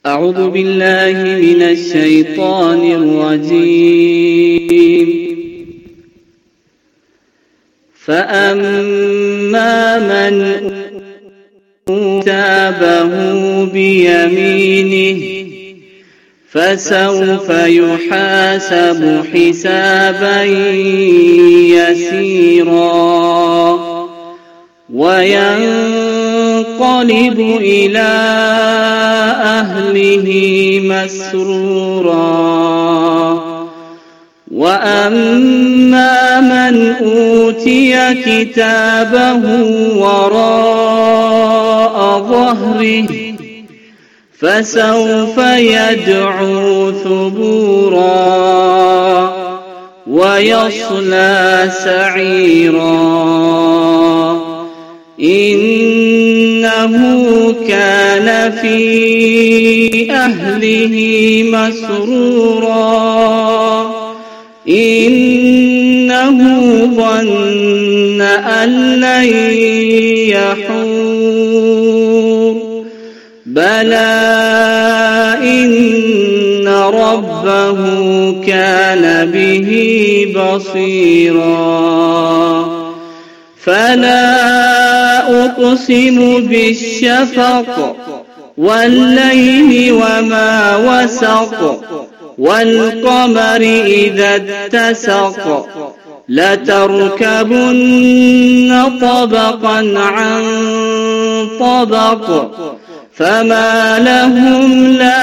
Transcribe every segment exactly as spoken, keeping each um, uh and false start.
أعوذ بالله من الشيطان الرجيم فأما من أوتي كتابه بيمينه فسوف يحاسب حسابا يسيرا وينقلب إلى أهله مسرورا وأما من أوتي كتابه وراء ظهره فسوف يدعو ثبورا ويصلى سعيرا إنه كان في أهله مسرورا إنه ظن أن لن يحور بلى إن ربه كان به بصيرا فلا أقسم بالشفق والليل وما وسق والقمر إذا اتسق لتركبن طبقا عن طبق فما لهم لا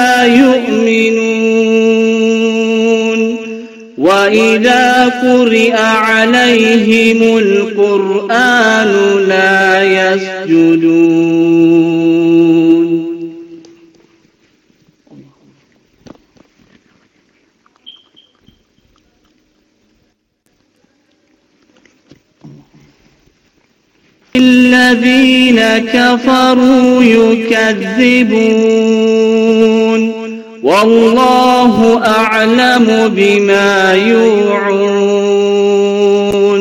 يؤمنون وإذا قرئ عليهم القرآن لا يسجدون الذين كفروا يكذبون والله أعلم بما يوعون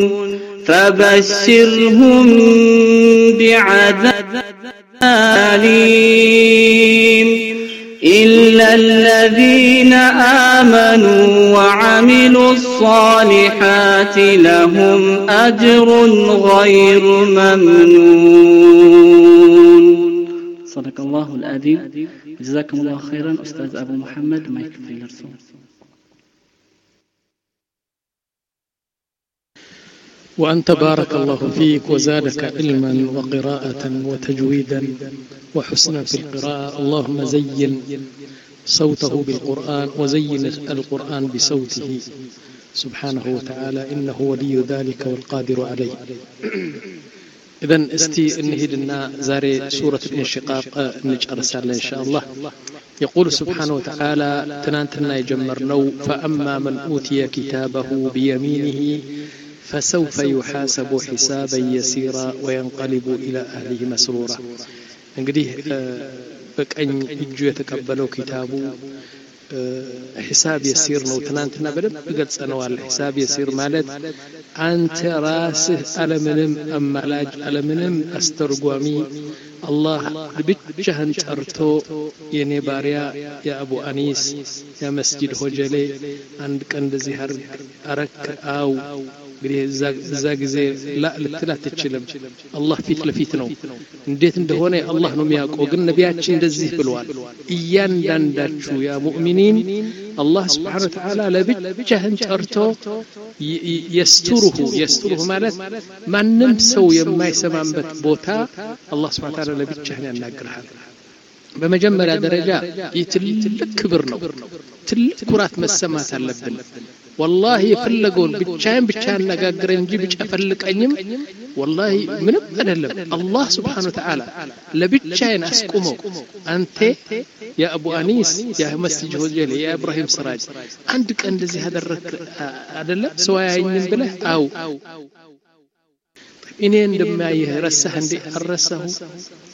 فبشرهم بعذاب أليم إلا الذين آمنوا وعملوا الصالحات لهم أجر غير ممنون. صدق الله العظيم. جزاكم الله خيرا أستاذ أبو محمد ما يكفي الرسول. وأنت بارك الله فيك وزادك علما وقراءة وتجويدا وحسنا في القراءة. اللهم زين صوته بالقرآن وزين القرآن بصوته سبحانه وتعالى إنه ولي ذلك والقادر عليه. إذن استي انهدنا زاري سورة الانشقاق نجأر سالة إن شاء الله. يقول سبحانه وتعالى تنانتنا يجمرنو فأما من أوتي كتابه بيمينه فسوف يحاسب حسابا يسيرا وينقلب إلى أهله مسرورا. እንግዲህ በቀኝ እጁ የተቀበለው ኪታቡ ሒሳብ የሲር ነው። ትናንትና በደንብ ገልጸነዋል። ሒሳብ የሲር ማለት አንተ ራስህ አለምንም አማላጅ አለምንም አስተርጓሚ አላህ ብቻህን ጠርቶ የኔ ባሪያ የአቡ አኒስ የመስጂድ ሆጀሌ አንድ ቀን እንደዚህ አረክ አው እንግዲህ እዛ ጊዜ ላ ልትላት ትችልም። አላህ ፊት ለፊት ነው። እንዴት እንደሆነ አላህ ነው የሚያውቀው። ግን ነቢያችን እንደዚህ ብለዋል፣ እያንዳንዳችሁ ያ ሙእሚኒን አላህ Subhanahu Wa Ta'ala ለብቻህን ጠርቶ የስተሩሁ የስተሩሁ ማለት ማንም ሰው የማይሰማበት ቦታ አላህ Subhanahu Wa Ta'ala ለብቻህን ያናግርሃል። በመጀመሪያ ደረጃ ይትልቅ ክብር ነው። ትልቅ ኩራት መሰማት አለብን። والله يفلقون بتشاين بتشاين نجاجر نجيب أفلقنيم والله من أدلم الله سبحانه وتعالى لبتشاين أسكمه أنت يا أبو أنيس يا مسجد هوجلي يا إبراهيم سراج عندك عند زي هذا الرك أدلم سواء عين بله أو إني عندما يرسه عندي الرسه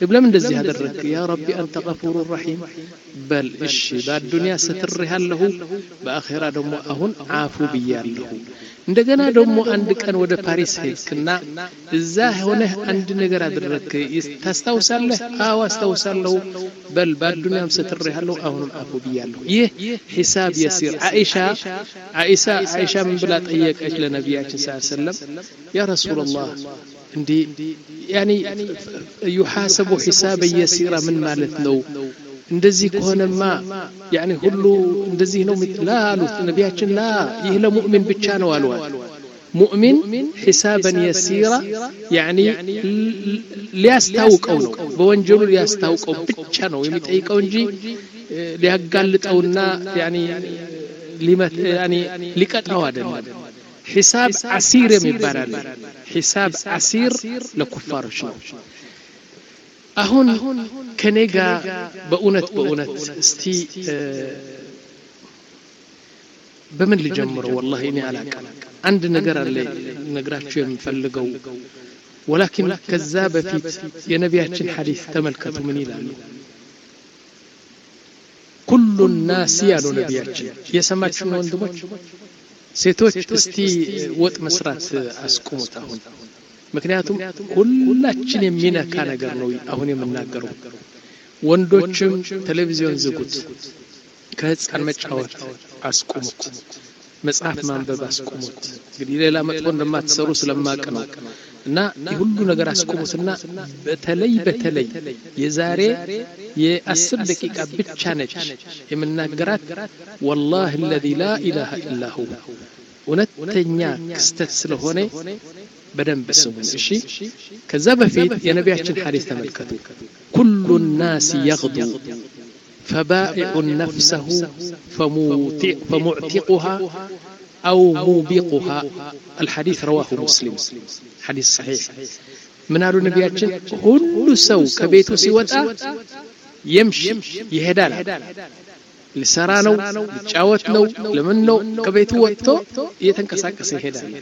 لم እንደዚህ ያደረክ يا ربي أنت غفور رحيم بل እሺ በዱንያ ስትርሃለሁ በአኺራ ደግሞ አሁን አፉ ብያለሁ እንደገና ደግሞ አንድ ቀን ወደ ፓሪስ ሄድክና እዛ ሆነ አንድ ነገር አደረክ ታስታውሳለህ አዎ አስታውሳለሁ በል በዱንያም ስትርሃለሁ አሁን አፉ ብያለሁ ይህ ሒሳብ يسير አይሻ አይሻ አይሻ ምን ብላ ጠየቀች ለነብያችን ሰለላሁ ዐለይሂ ወሰለም يا رسول الله እንዲ يعني يحاسب حسابا يسيرا من ማለት ነው እንደዚህ ከሆነማ يعني ሁሉ እንደዚህ ነው ላሉት ነብያችን ላ ይህ ለሙእሚን ብቻ ነው አልዋል ሙእሚን حسابا يسيرا يعني ሊያስታውቀው ነው በወንጀሉ ሊያስታውቀው ብቻ ነው የሚጠይቀው እንጂ ሊያጋልጠውና يعني ሊመት يعني ሊቀጣው አይደለም حساب عسير የሚባላል حساب عسير ለኩፋሮች ነው አሁን ከኔጋ በእውነት በእውነት እስቲ በምን ልጀምረው والله እኔ አላቀም አንድ ነገር አለ ነግራችሁ የምፈልገው ولكن ከዛ በፊት የነቢያችን ሐዲስ ተመልከቱ ምን ይላሉ كل الناس ያሉ ነቢያችን የሰማችሁ ነው ወንድሞች ሴቶች እስቲ ወጥ መስራት አስቆሙት አሁን ምክንያቱም ሁላችን የሚነካ ነገር ነው አሁን የምናገረው ወንዶችም ቴሌቪዥን ዝጉት ከህፃን መጫወት አስቆሙት መጽሐፍ ማንበብ አስቆሙት እንግዲህ ሌላ መጥፎ እንደማትሰሩ ስለማቀ ነው እና ሁሉ ነገር አስቆሙትና በተለይ በተለይ የዛሬ የአስር ደቂቃ ብቻ ነች የምናገራት والله الذي لا اله الا هو እውነተኛ ክስተት ስለሆነ በደንብ ስሙ እሺ ከዛ በፊት የነቢያችን ሐዲስ ተመልከቱ كل الناس يغدو فبائع نفسه فموتع فمعتقها أو موبقها الحديث رواه مسلم حديث صحيح من قالوا نبياتنا كل سو كبيته سيوتا يمشي يهدال لسرانو لتشاوتنو لمنو كبيته وقتو يتنكساكس يهدال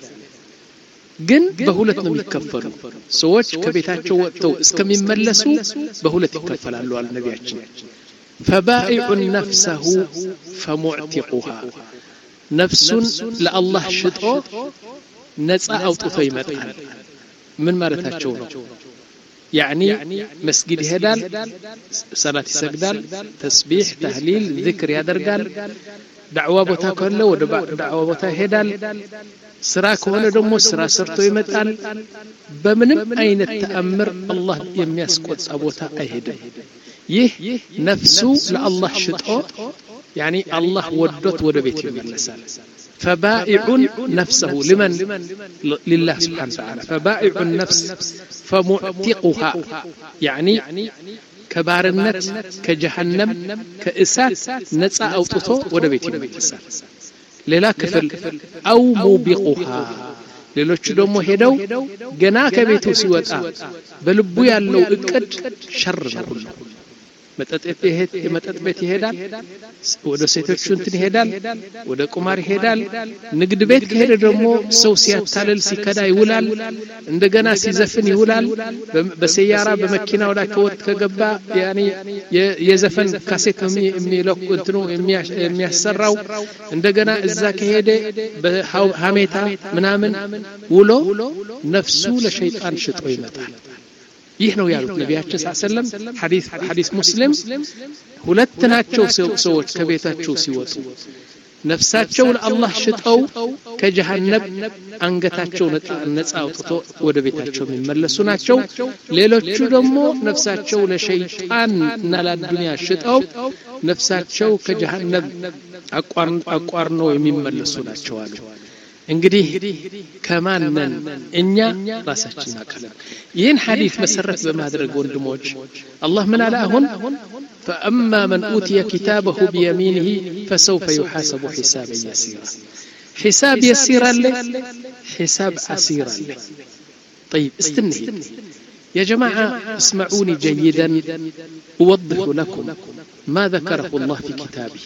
ግን በሁለት ነው የሚከፈሉ ሰዎች ከቤታቸው ወጥተው እስከሚመለሱ በሁለት ይከፈላሉ አለ ነብያችን فبائع نفسه فمعتقها ነፍሱን ለአላህ ሽጦ ነፃ አውጥቶ ይመጣል ምን ማለታቸው ነው يعني مسجد ይሄዳል ሰላት ይሰግዳል ተስቢህ ተህሊል ዚክር ያደርጋል دعوة ቦታ ካለ ወደ دعوة ቦታ ይሄዳል ስራ ከሆነ ደግሞ ስራ ሰርቶ ይመጣል በምንም አይነት ተአምር አላህ የሚያስቆጣ ቦታ አይሄድም ይህ ነፍሱ ለአላህ ሽጦ يعني الله ودت ወደ ቤት ይመለሳል فبائع نفسه لمن لله سبحانه وتعالى فبائع النفس فمعتقها يعني كبارنت كجهنم كإسات نصا اوطቶ ወደ ቤት ይመለሳል ሌላ ክፍል አው ሙቢቁሃ ሌሎቹ ደግሞ ሄደው ገና ከቤቱ ሲወጣ በልቡ ያለው እቅድ ሸር ነው መጠጥ ቤት መጠጥ ቤት ይሄዳል ወደ ሴቶች እንትን ይሄዳል ወደ ቁማር ይሄዳል ንግድ ቤት ከሄደ ደግሞ ሰው ሲያታለል ሲከዳ ይውላል እንደገና ሲዘፍን ይውላል በሰያራ በመኪናው ላይ ከወጥ ከገባ ያኒ የዘፈን ካሴት የሚለቁ እንትኑ የሚያሰራው እንደገና እዛ ከሄደ በሐሜታ ምናምን ውሎ ነፍሱ ለሸይጣን ሽጦ ይመጣል ይህ ነው ያሉት ነብያችን ሰለላሁ ዐለይሂ ወሰለም ሐዲስ ሐዲስ ሙስሊም ሁለት ናቸው ሰዎች ከቤታቸው ሲወጡ ነፍሳቸው ለአላህ ሽጠው ከጀሃነም አንገታቸው ነፃ አውጥቶ ወደ ቤታቸው የሚመለሱ ናቸው ሌሎቹ ደግሞ ነፍሳቸው ለሸይጣን እና ለዱንያ ሽጠው ነፍሳቸው ከጀሃነም አቋር አቋር ነው የሚመለሱ ናቸው አሉ እንግዲህ ከማንነን እኛ ራሳችን አቀለም ይህን ሐዲስ መሰረት በማድረግ ወንድሞች አላህ ምን አለ አሁን فأما من أوتي كتابه بيمينه فسوف يحاسب حسابا يسيرا حساب يسير له حساب عسير له طيب استني يا جماعة اسمعوني جيدا أوضح لكم ما ذكره الله في كتابه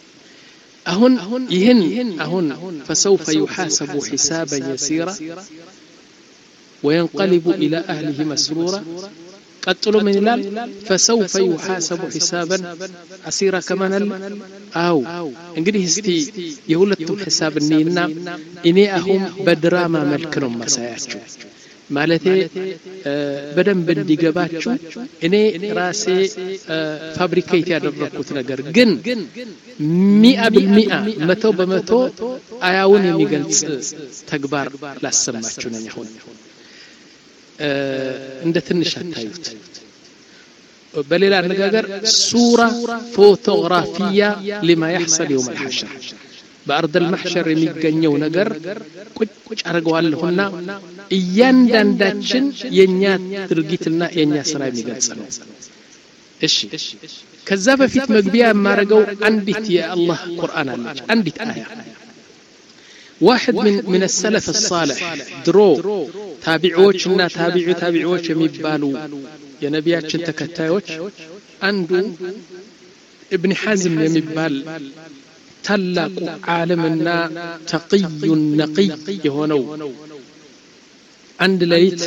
أهون يهن أهون فسوف يحاسب حسابا يسيرا وينقلب إلى أهله مسرورا ቀጥሎ ምን ይላል فسوف يحاسب حسابا عسيرا كمان አው እንግዲህ እስቲ የሁለቱም ሒሳብ እንይና እኔ አሁን በድራማ መልክ ነው ማሳያችሁ ማለቴ በደንብ እንዲገባችሁ እኔ ራሴ ፋብሪኬት ያደረኩት ነገር ግን مئة بالمئة መቶ በመቶ አያውን የሚገልጽ ተግባር ላሰማችሁ ነኝ አሁን እንደ ትንሽ አታዩት በሌላ አነጋገር ሱራ ፎቶግራፊያ لما يحصل يوم الحشر በአርድ المحشر የሚገኘው ነገር ቁጭ አርገዋለሁና እያንዳንዳችን የኛ ድርጊትና የኛ ስራ የሚገልጽ ነው እሺ ከዛ በፊት መግቢያ ማረገው አንዲት የአላህ ቁርአን አለች አንዲት አያ واحد من من السلف الصالح درو ታቢዖችና ታቢዑ ታቢዖች የሚባሉ የነቢያችን ተከታዮች አንዱ ابن حزم የሚባል ታላቁ ዓለምና ተቂይ ነቂይ የሆነው አንድ ሌሊት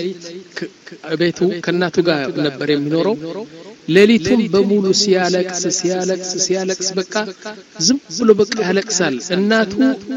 ቤቱ ከናቱ ጋር ነበር የሚኖረው ሌሊቱን በሙሉ ሲያለቅስ ሲያለቅስ ሲያለቅስ በቃ ዝም ብሎ በቃ ያለቅሳል እናቱ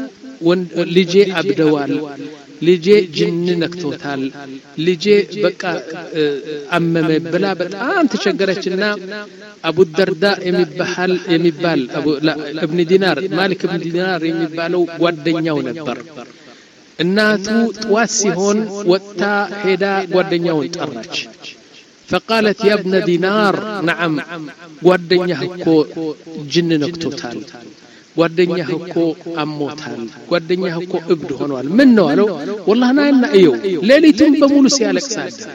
ልጄ አብደዋል ልጄ ጅን ነክቶታል ልጄ በቃ አመመ ብላ በጣም ተቸገረችና አቡ ደርዳ የሚባል የሚባል አቡ ኢብኑ ዲናር ማሊክ ኢብኑ ዲናር የሚባለው ጓደኛው ነበር እናቱ ጥዋት ሲሆን ወጣ ሄዳ ጓደኛውን ጠራች فقالت يا ابن دينار نعم ጓደኛህ እኮ ጅን ነክቶታል ጓደኛህ እኮ አሞታል ጓደኛህ እኮ እብድ ሆኗል ምን ነው አለው والله ናና እዩ ሌሊቱን በሙሉ ሲያለቅስ አደረ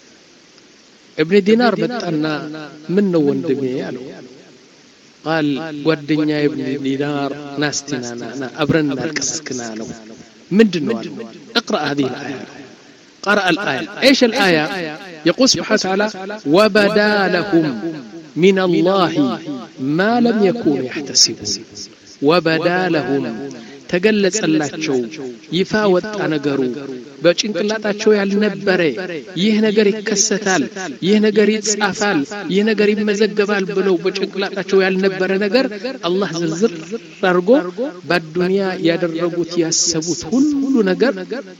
ابن دينار መጣና ምን ነው ወንድሜ አለው قال ጓደኛ ابن دينار ናስቲናና አብረን እናልቅስክና አለው ምንድነው አለው اقرا هذه الايه قرأ الآية ايش الآية يقول سبحانه وتعالى وبدا لهم من الله ما لم يكونوا يحتسبون وبدا لهم ተገለጸላቸው ይፋ ወጣ ነገሩ በጭንቅላታቸው ያልነበረ ይህ ነገር ይከሰታል ይህ ነገር ይጻፋል ይህ ነገር ይመዘገባል ብለው በጭንቅላታቸው ያልነበረ ነገር አላህ ዝርዝር አድርጎ በዱንያ ያደረጉት ያሰቡት ሁሉ ነገር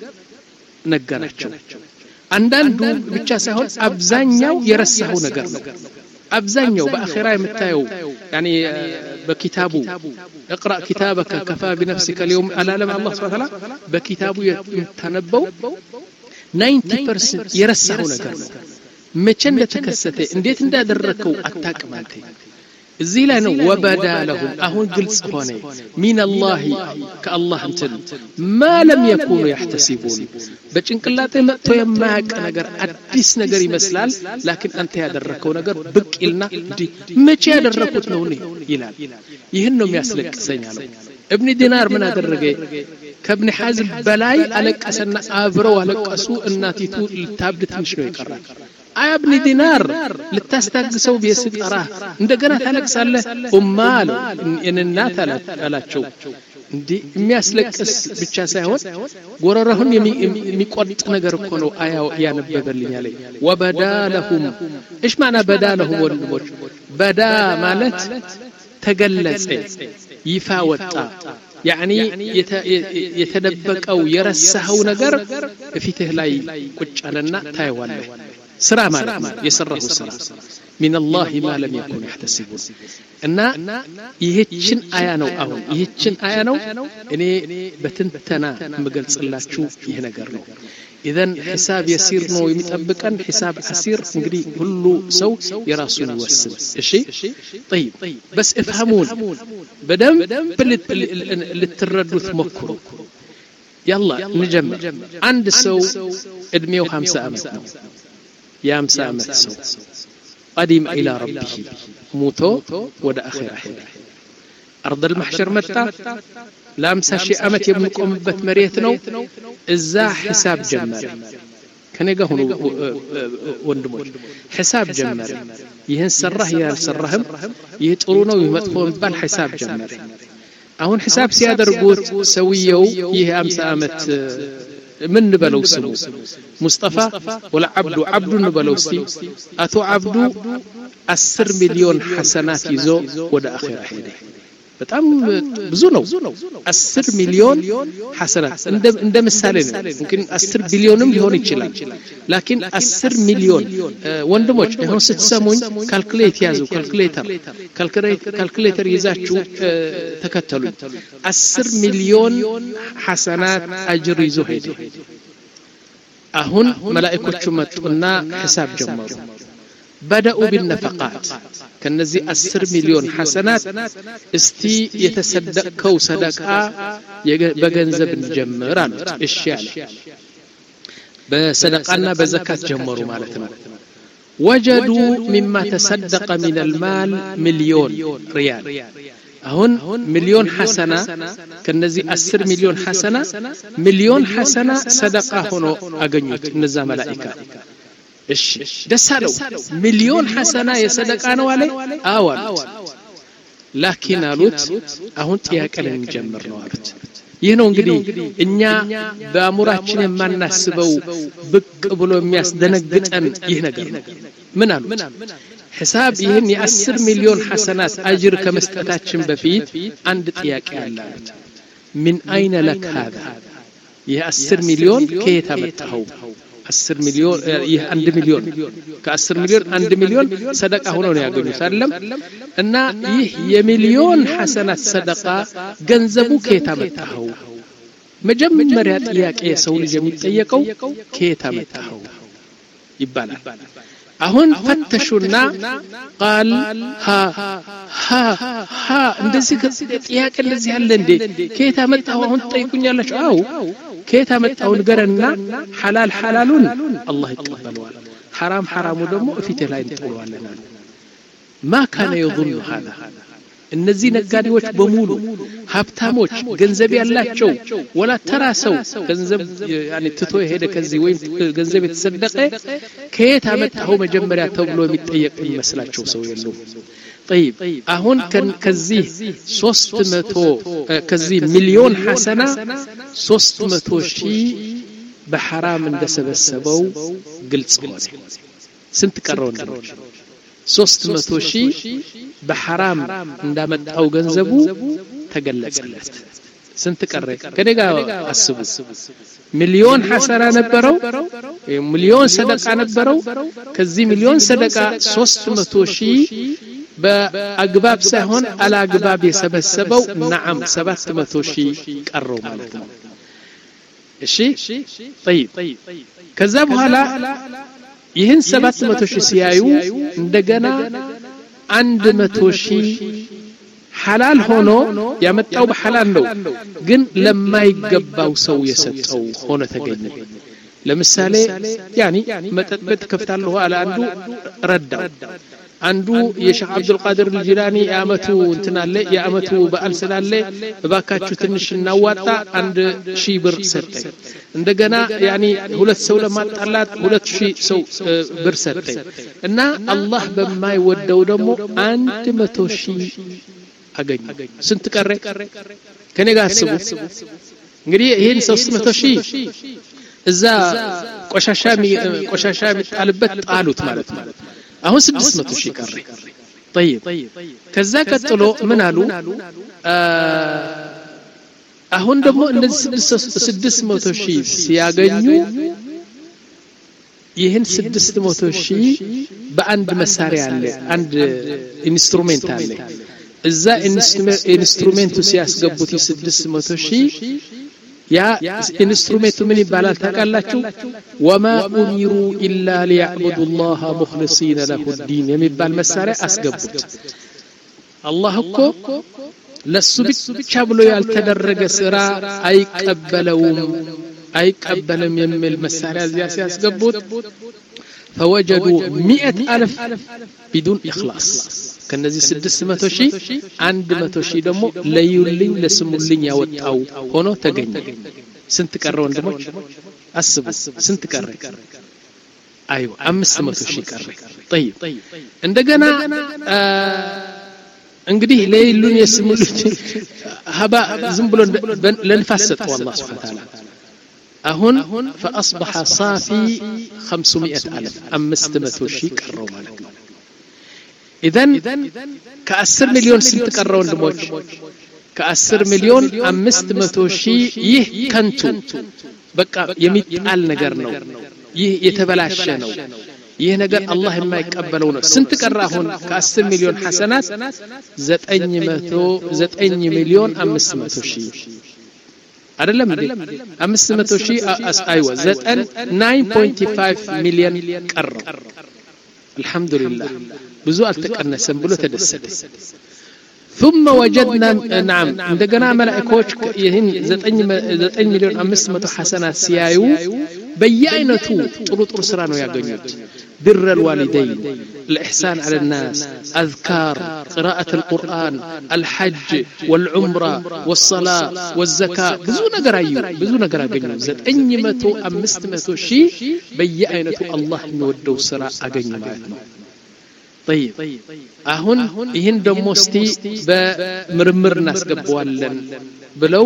ነገራቸው አንዳንዱ ብቻ ሳይሆን አብዛኛው የረሳው ነገር ነው አብዛኛው በአኺራ የምታየው يعني بكتابه اقرأ كتابك كفى بنفسك اليوم العالم الله سبحانه وتعالى بكتابه يتنبو ninety percent يرسحوا ነገር ነው መቼ እንደተከሰተ እንዴት እንዳደረከው አታውቅም አንተ እዚህ ላይ ነው وبدا لهم አሁን ግልጽ ሆነ من الله ከአላህ እንትን ما لم يكونوا يحتسبون በጭንቅላቴ መጥቶ የማያውቅ ነገር አዲስ ነገር ይመስላል ላኪን አንተ ያደረከው ነገር ብቅ ይልና መቼ ያደረኩት ነው ይላል ይሄን ነው የሚያስለቅሰኝ አለው ابن دينار ምን አደረገ ከابن حزم በላይ አለቀሰና አብረው አለቀሱ እናቲቱ ልታብድ ትንሽ ነው ይቀራል አይ ابن دينار ልታስተግሰው ቢስጠራ እንደገና ታለቅሳለህ ኡማል እንናት አላቸው እንዴ የሚያስለቅስ ብቻ ሳይሆን ጎረረሁን የሚቆጥ ነገር እኮ ነው አያው ያነበበልኝ አለኝ وبدالهم ايش معنى بدالهم ወንድሞች በዳ ማለት ተገለጸ ይፋ ወጣ يعني የተደበቀው የረሳው ነገር በፊትህ ላይ ቁጭ አለና ታይዋለህ ስራ ማለት የሰራው ስራ من الله ما لم يكن يحتسبون እና ይህችን አያ ነው አሁን ይህችን አያ ነው እኔ በትንተና መገልጽላችሁ ይሄ ነገር ነው اذا حساب يسير ነው የሚጠብቀን حساب عسير እንግዲህ ሁሉ ሰው የራሱን ይወስን እሺ طيب بس افهمون بدم ልትረዱት ሞክሩ يلا نجمع عند ሰው እድሜው خمسين ዓመት ነው የخمسين ዓመት ሰው قدم الى ربه موتو ودا اخره هذا ارض المحشر متى لامسا شي عمت يمقومበት መሬት ነው እዛ ሒሳብ ጀመረ ከነጋ ሆኖ ወንድሞች ሒሳብ ጀመረ ይሄን ሰራህ ያልሰራህም ይሄ ጥሩ ነው ይመጥፎ እንባል ሒሳብ ጀመረ አሁን ሒሳብ ሲያደርጉት ሰውየው ይሄ خمسين ዓመት من نبلو سمو مصطفى ولا عبد عبد نبلو استي اتو عبد عشر مليون حسنات يزو ودا اخر حيده በጣም ብዙ ነው አስር ሚሊዮን ሐሰናት እንደ እንደ ምሳሌ ነው ممكن አስር ቢሊዮንም ሊሆን ይችላል لكن አስር ሚሊዮን ወንድሞች አሁን ስትሰሙኝ ካልኩሌት ያዙ ካልኩሌተር ካልኩሌተር ይዛችሁ ተከተሉ አስር ሚሊዮን ሐሰናት አጅር ይዞ ሄደ አሁን መላእክቶቹ መጡና ሒሳብ ጀመሩ بدأوا بالنفقات كنزي عشر مليون حسنات استي يتصدقوا صدقه بغنزب نجمر አሉት እሺ አለ በሰደቃና በዘካት ጀመሩ ማለት ነው وجدوا مما تصدق من المال مليون ريال አሁን ሚሊዮን ሐሰና ከነዚህ عشر ሚሊዮን ሐሰና ሚሊዮን ሐሰና ሰደቃ ሆኖ አገኙት እነዛ መላእክት እሺ ደሳለው ሚሊዮን ሐሰና የሰደቃ ነው አለ አዋል ላኪን አሉት አሁን ጥያቄ ለሚጀምር ነው አሉት ይህ ነው እንግዲህ እኛ በአሙራችን የማናስበው ብቅ ብሎ የሚያስደነግጠን ይህ ነገር ነው ምን አሉት ሒሳብ ይህን የ10 ሚሊዮን ሐሰናት አጅር ከመስጠታችን በፊት አንድ ጥያቄ አለ አሉት من اين لك هذا የ10 ሚሊዮን ከየት አመጣኸው عشر مليون ይህ አንድ ሚሊዮን ከ10 ሚሊዮን አንድ ሚሊዮን ሰደቃ ሆኖ ነው ያገኙት አይደለም እና ይህ የሚሊዮን ሐሰናት ሰደቃ ገንዘቡ ከየት አመጣኸው መጀመሪያ ጥያቄ ሰው ልጅ የሚጠየቀው ከየት አመጣኸው ይባላል አሁን ፈተሹና قال ها ها ها እንደዚህ ጥያቄ ለዚህ ያለ እንዴ ከየት አመጣኸው አሁን ጠይቁኛላችሁ አው كيف متاو نغرنا حلال حلالون الله يتقبلوا حرام حرام ደግሞ እፊት ላይ እንጥለዋለን ما كان يظن هذا እነዚህ ነጋዴዎች በሙሉ ሀብታሞች ገንዘብ ያላቸው ወላ ተራሰው ገንዘብ يعني ትቶ ሄደ ከዚህ ወይ ገንዘብ የተሰደቀ ከየት አመጣው መጀመሪያ ተብሎ የሚጠየቅ ይመስላቸው ሰው የለው طيب አሁን ከዚህ ሶስት መቶ ከዚህ ሚሊዮን ሐሰና ሶስት መቶ ሺህ በሐራም እንደሰበሰበው ግልጽ ሆነ ስንት ቀረው ነው ሶስት መቶ ሺህ በሐራም እንዳመጣው ገንዘቡ ተገለጸለት ስንት ቀረ ከደጋ አስቡ ሚሊዮን ሐሰና ነበረው ሚሊዮን ሰደቃ ነበረው ከዚህ ሚሊዮን ሰደቃ ሶስት መቶ ሺህ በአግባብ ሳይሆን አላግባብ የሰበሰበው نعم ሰባት መቶ ሺህ ቀረው ማለት ነው እሺ طيب ከዛ በኋላ ይህን ሰባት መቶ ሺህ ሲያዩ እንደገና አንድ መቶ ሺህ ሐላል ሆኖ ያመጣው በሐላል ነው ግን ለማይገባው ሰው የሰጠው ሆነ ተገኘ ለምሳሌ ያኒ መጠጥ ቤት ከፍታለሁ አለ አንዱ ረዳው አንዱ የሼህ አብዱል ቃድር الجيلاني ያመቱ እንትናለ ያመቱ በአል ስላለ በባካችሁ ትንሽ እናዋጣ አንድ ሺህ ብር ሰጠኝ እንደገና ያኒ ሁለት ሰው ለማጣላት ሁለት ሺህ ሰው ብር ሰጠኝ እና አላህ በማይወደው ደግሞ አንድ መቶ ሺህ አገኘ ስንት ቀረ ከኔ ጋር አስቡ እንግዲህ ይሄን ሶስት መቶ ሺህ እዛ ቆሻሻ ቆሻሻ የሚጣልበት ጣሉት ማለት ነው አሁን ስድስት መቶ ሺህ ቀረ طيب ከዛ ቀጥሎ ምን አሉ አሁን ደግሞ እንደዚህ ስድስት መቶ ሺህ ሲያገኙ ይህን ስድስት መቶ ሺህ በአንድ መሳሪያ አለ አንድ ኢንስትሩሜንት አለ እዛ ኢንስትሩሜንቱ ሲያስገቡት ስድስት መቶ ሺህ ያ ኢንስትሩሜንቱ ምን ይባላል ታውቃላችሁ وما امروا الا ليعبدوا الله مخلصين له الدين የሚባል መሳሪያ አስገቡት አላህ እኮ ለሱ ብቻ ብሎ ያልተደረገ ስራ አይቀበለውም አይቀበልም የሚል መሳሪያ እዚያ ሲያስገቡት فوجدوا مئة ألف بدون إخلاص ከነዚህ ስድስት መቶ ሺህ አንድ መቶ ሺህ ደግሞ ለዩልኝ ለስሙልኝ ያወጣው ሆኖ ተገኘ ስንት ቀረ ወንድሞች አስቡ ስንት ቀረ አይው አምስት መቶ ሺህ ቀረ طيب እንደገና እንግዲህ ለዩልኝ የስሙልኝ ሀባ ዝም ብሎ ለንፋስ ሰጠው አላህ Subhanahu Wa Ta'ala አሁን فاصبح صافي خمسمائة ألف አምስት መቶ ሺህ ቀረው ማለት ነው اذن ከ10 ሚሊዮን ስንት ቀረው ወንድሞች ከ10 ሚሊዮን አምስት መቶ ሺህ ይህ ከንቱ በቃ የሚጣል ነገር ነው ይህ የተበላሸ ነው ይህ ነገር አላህ የማይቀበለው ነው ስንት ቀረ አሁን ከ10 ሚሊዮን ሐሰናት ዘጠኝ ሚሊዮን አምስት መቶ ሺህ አይደለም እንዴ አምስት መቶ ሺህ አይዋ ዘጠኝ ነጥብ አምስት ሚሊዮን ቀረ አልহামዱሊላህ ብዙ አልተቀነሰም ብሎ ተደሰተ ثم وجدنا نعم እንደገና መላእክቶች ይህን ዘጠኝ ሚሊዮን አምስት መቶ ሐሰናት ሲያዩ በየአይነቱ ጥሩ ጥሩ ስራ ነው ያገኙት بر الوالدين الإحسان على الناس أذكار قراءة القرآن الحج والعمرة والصلاة والزكاة بزو نقر أيو بزو نقر أغنو زتأني متو أمست متو شي بيئينتو الله نودو سراء أغنو معنا طيب أهون إهن دموستي بمرمر ناس قبوالن بلو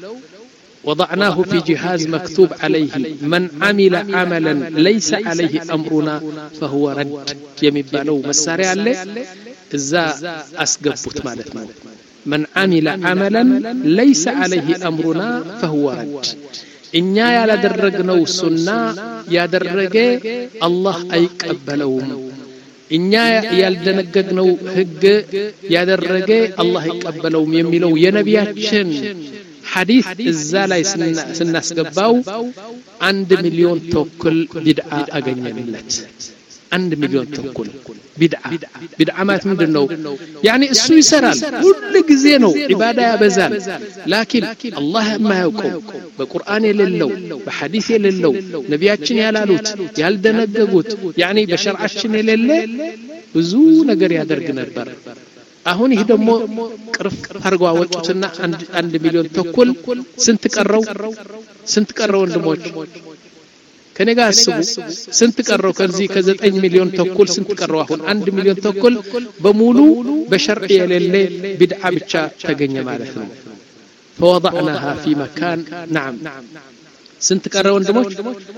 وضعناه في جهاز مكتوب عليه من عمل عملا ليس عليه أمرنا فهو رد يمبالو مساري عليه إذا أسقبت مالتنا من عمل عملا ليس عليه أمرنا فهو رد إنيا يا درجنا السنة يا درجة الله أيقبلهم إنيا يالدنققنا هج يا درجة الله يقبلهم يميلو يا نبياتشن حديث الزالاي سناس قباو عند مليون توكل بدعة أغنينلت عند مليون توكل بدعة بدعة ما تمدنو يعني السو يسرال كل غزينو عبادة يبزال لكن الله ما يوقو بقرآن يللو بحديث يللو نبياتشن يالالوت يالدنققوت يعني بشرعشن يلل بزو نقر يادرق نربر አሁን ይሄ ደግሞ ቅርፍ አርጓ ወጡትና አንድ ሚሊዮን ተኩል ስንት ቀረው ስንት ቀረው ወንድሞች ከኔ ጋር አስቡ ስንት ቀረው ከዚህ ከ9 ሚሊዮን ተኩል ስንት ቀረው አሁን አንድ ሚሊዮን ተኩል በሙሉ በሸርዕ የሌለ ቢድዓ ብቻ ተገኘ ማለት ነው فوضعناها في مكان نعم ስንት ቀረው ወንድሞች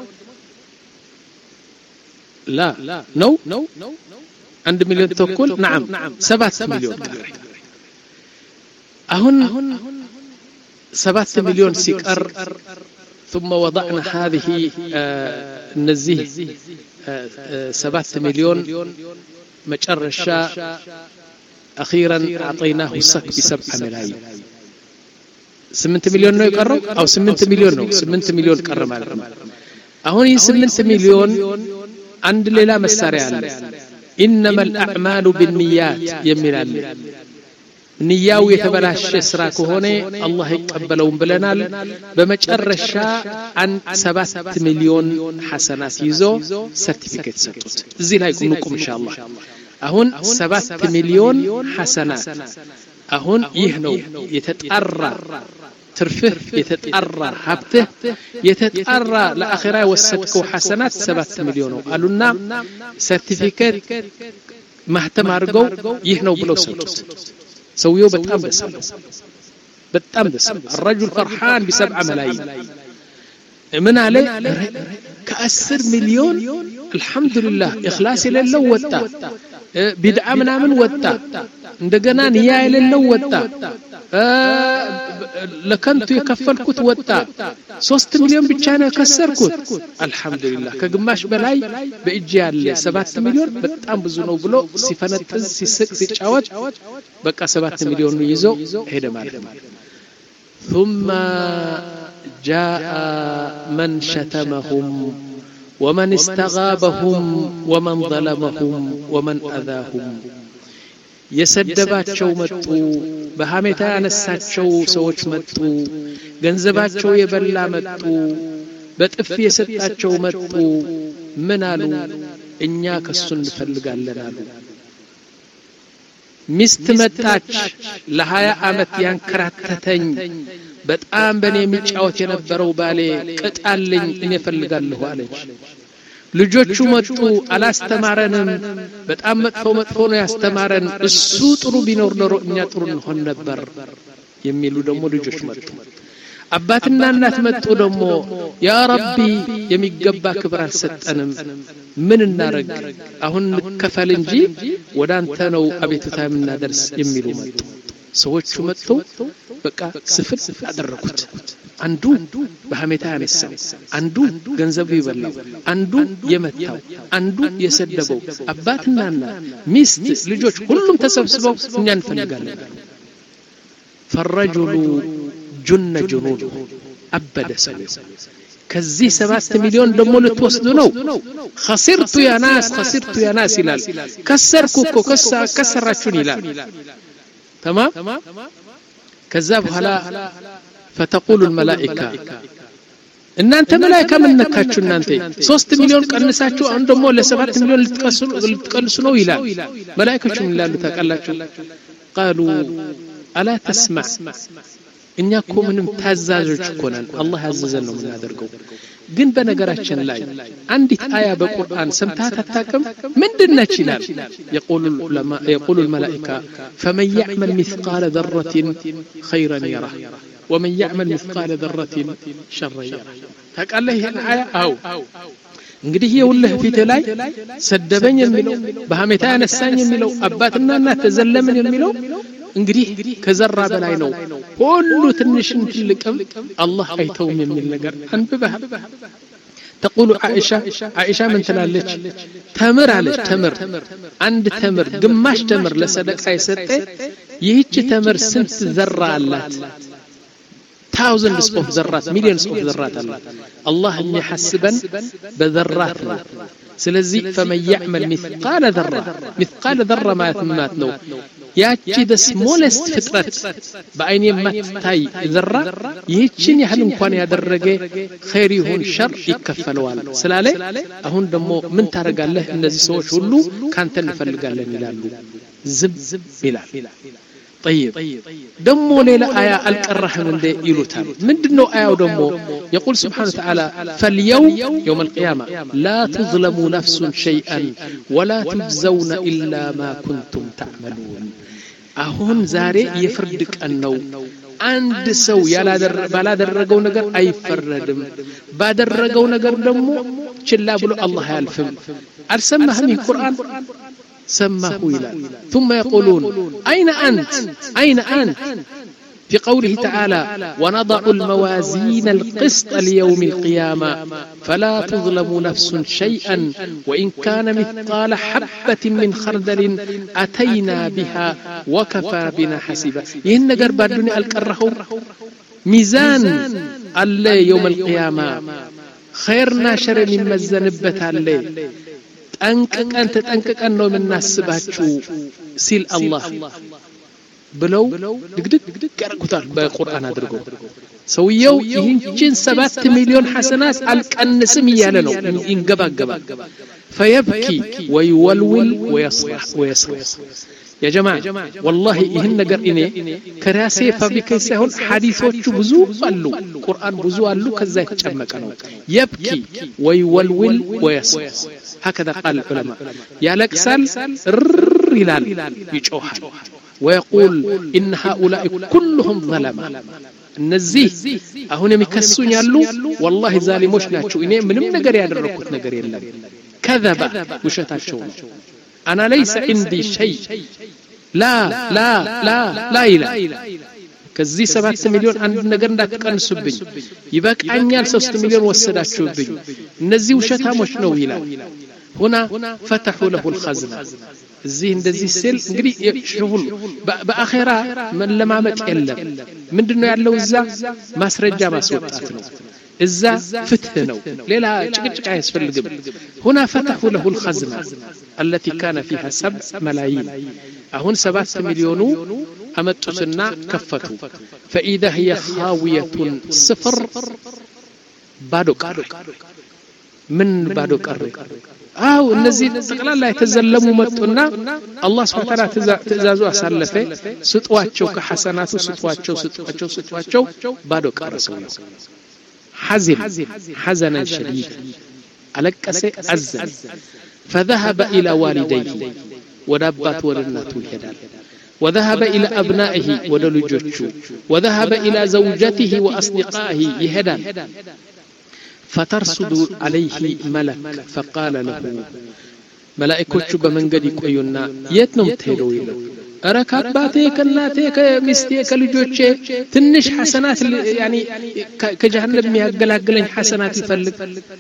لا نو عند مليون تقول نعم سبعة مليون قرر أهن سبعة مليون سكر ثم وضعنا هذه النزيه سبعة مليون مجر الشاء أخيرا أعطيناه الصك بسبعة ملايين سمنت مليون نو يقرر أو سمنت مليون نو سمنت مليون قرر مالكم أهن سمنت مليون عند ليلة مساري إنما الأعمال بالنيات يميل الله نياو يتبلاش إسراك هنا الله يقبلهم بلنال بمجرشا عن سبعة مليون حسنات يزو سيرتيفيكيت سطوت زي لا يكون لكم إن شاء الله أهون سبعة مليون حسنات أهون يهنو يتتقرر ترفه يتتقرى حبته يتتقرى لآخرة والسدك حسنات سبعة مليون قالوا لنا سيرتيفيكيت مهتم أرجو يهنوا بلو سوتوت سويو بتأم بسم بتأم بسم الرجل فرحان بسبعة ملايين من عليه كأسر مليون الحمد لله إخلاص لله وتا بدعة منا من وتا عندنا نية لله وتا لكنت يكفلكت وتا ሶስት ሚሊዮን ብቻ ነው ከሰርኩት አልহামዱሊላህ ከግማሽ በላይ በእጅ ሰባት ሚሊዮን በጣም ብዙ ነው ብሎ ሲፈነጥዝ ሲስቅ ሲጫወት በቃ ሰባት ሚሊዮን ነው ይዞ ሄደ ማለት ነው ثم جاء من شتمهم ومن استغابهم ومن ظلمهم ومن أذاهم يسدباتشو متو በሐሜታ ያነሳቸው ሰዎች መጡ ገንዘባቸው የበላ መጡ በጥፍ የሰጣቸው መጡ ምን አሉ እኛ ከሱ እንፈልጋለን አሉ ሚስት መጣች ለ20 አመት ያንከራተተኝ በጣም በኔ የሚጫወት የነበረው ባሌ ቅጣልኝ እኔ ፈልጋለሁ አለች ልጆቹ መጡ አላስተማረንም በጣም መጥፎ መጥፎ ነው ያስተማረን እሱ ጥሩ ቢኖር ኖሮ እኛ ጥሩ እንሆን ነበር የሚሉ ደግሞ ልጆች መጡ አባትና እናት መጡ ደግሞ ያ ረቢ የሚገባ ክብር አልሰጠንም ምን እናረግ አሁን ከፈል እንጂ ወዳንተ ነው አቤቱታ የምናደርስ የሚሉ መጡ ሰዎቹ መጡ በቃ ስፍር አደረኩት አንዱ በሐሜታ ያነሳው አንዱ ገንዘቡ ይበላው አንዱ የመታው አንዱ የሰደበው አባትና እናት ሚስት ልጆች ሁሉም ተሰብስበው እኛ እንፈልጋለን فالرجل جن جنون أبد سوي كذي سبعة مليون دمو لتوسدو نو خسرت يا ناس خسرت يا ناس إلال كسر كوكو كسر كسر راتشون إلال تمام كذاب هلا فتقول الملائكة إن أنت ملائكة من نكاتشو إن أنت ሶስት ሚሊዮን ቀንሳችሁ አሁን ደግሞ ለሰባት ሚሊዮን ልትቀንሱ ልትቀንሱ ነው ይላል መላእክቶቹ ምን ይላሉ ታውቃላችሁ قالوا ألا تسمع እኛ እኮ ምንም ታዛዦች እኮ ነን አላህ ያዘዘን ነው የምናደርገው ግን በነገራችን ላይ አንዲት አያ በቁርአን ሰምታት አታውቅም ምንድነች ይላል يقول العلماء يقول الملائكة فمن يعمل مثقال ذرة خيرا يره ومن يعمل مثقال ذرة شرا يره ታውቃለህ ይሄን አያ አው እንግዲህ የውልህ ፊት ላይ ሰደበኝ የሚለው በሐሜታ ያነሳኝ የሚለው አባትና እናት ተዘለምን የሚለው እንግዲህ ከዘራ በላይ ነው ሁሉ ትንሽን ትልቅም አላህ አይተውም የሚል ነገር አንብበህ تقول عائشة عائشة من تلالج تمر على تمر عند تمر قماش تمر لصدق سيسته يهيج تمر سنت ذرات thousands of ذرات millions of ذرات الله الله يحسبن بذرات سلزي فمن يعمل مثقال ذرة مثقال ذرة ما يتمات نو ያቺ the smallest ፍጥረት በአይኔ የማትታይ ዘራ ይህችን ያህል እንኳን ያደረገ ኸይር ይሁን ሸር ይከፈለዋል ስላለ አሁን ደግሞ ምን ታረጋለህ እነዚህ ሰዎች ሁሉ ካንተ እንፈልጋለን ይላሉ ዝም ይላል طيب دمو ليلة آية القرحم እንደ ይሉታል ምንድነው አያው ደግሞ يقول سبحانه وتعالى فاليوم يوم القيامة لا تظلم نفس شيئا ولا تجزون إلا ما كنتم تعملون አሁን ዛሬ የፍርድ ቀን ነው አንድ ሰው ያላደረገው ነገር አይፈረድም ባደረገው ነገር ደግሞ ችላ ብሎ አላህ ያልፍም አልሰማህም القرآن سماه إلى ثم يقولون أين أنت أين أنت في قوله تعالى ونضع الموازين القسط ليوم القيامة فلا تظلم نفس شيئا وإن كان مثقال حبة من خردل أتينا بها وكفى بنا حسيبا يهن قرب الدنيا الكرهم ميزان اللي يوم القيامة خيرنا شر من مزنبت اللي أنكن تتأنكن ነው የምናስባችሁ ሲል አላህ ብለው ድግድግ ያርጉታል በቁርአን አድርገው ሰውየው ይህችን ሰባት ሚሊዮን ሐሰናት አልቀንስም ይያለ ነው ይንገባገባል فيبكي ويولول ويصرخ ويصرخ يا جماعه والله ይህን ነገር እኔ ከራሴ ፋብሪካ ሳይሆን ሐዲሶቹ ብዙ አሉ ቁርአን ብዙ አሉ ከዛ የተጨመቀ ነው يبكي ويولول ويصرخ هكذا قال العلماء يلقسال رر ይላል ይጮሃል ويقول ان هؤلاء كلهم ظلما እነዚህ አሁን የሚከሱኝ ያሉ والله ዛሊሞች ናቸው እኔ ምንም ነገር ያደረኩት ነገር የለም كذب ውሸታቸው ነው انا ليس عندي شيء لا لا لا لا اله ከዚህ ሰባት ሚሊዮን አንድ ነገር እንዳትቀንሱብኝ ይበቃኛል ሶስት ሚሊዮን ወሰዳችሁብኝ እነዚህ ውሸታሞች ነው ይላል هنا فتحوا له الخزنة እዚህ እንደዚህ ሲል እንግዲህ ሽሁል በአኺራ ምን ለማመጥ የለም ምንድነው ያለው እዛ ማስረጃ ማስወጣት ነው እዛ ፍትህ ነው ሌላ ጭቅጭቅ አያስፈልግም هنا فتحوا له الخزنة التي كان فيها سبع ملايين አሁን ሰባት ሚሊዮኑ አመጡትና ከፈቱ فإذا هي خاوية صفر ባዶ ቀረ ምን ባዶ ቀረ አው እነዚህ ተቀላላ የተዘለሙ መጡና አላህ Subhanahu Wa Ta'ala ትእዛዙ አሳለፈ ስጧቸው ከሐሰናቱ ስጧቸው ስጧቸው ስጧቸው ባዶ ቀረሰው حزن حزنا شديد ألقس أزل فذهب إلى والديه ودابات ولناته يهدال وذهب إلى أبنائه ودلجوجو وذهب إلى زوجته وأصدقائه يهدان فترصد عليه ملك فقال له ملائكة بمنقد يقوينا يتنم تهدوين أراك أباتي كناتي كمستي كالجوجي تنش حسنات يعني كجهنم ميهقلقلين حسنات الفلق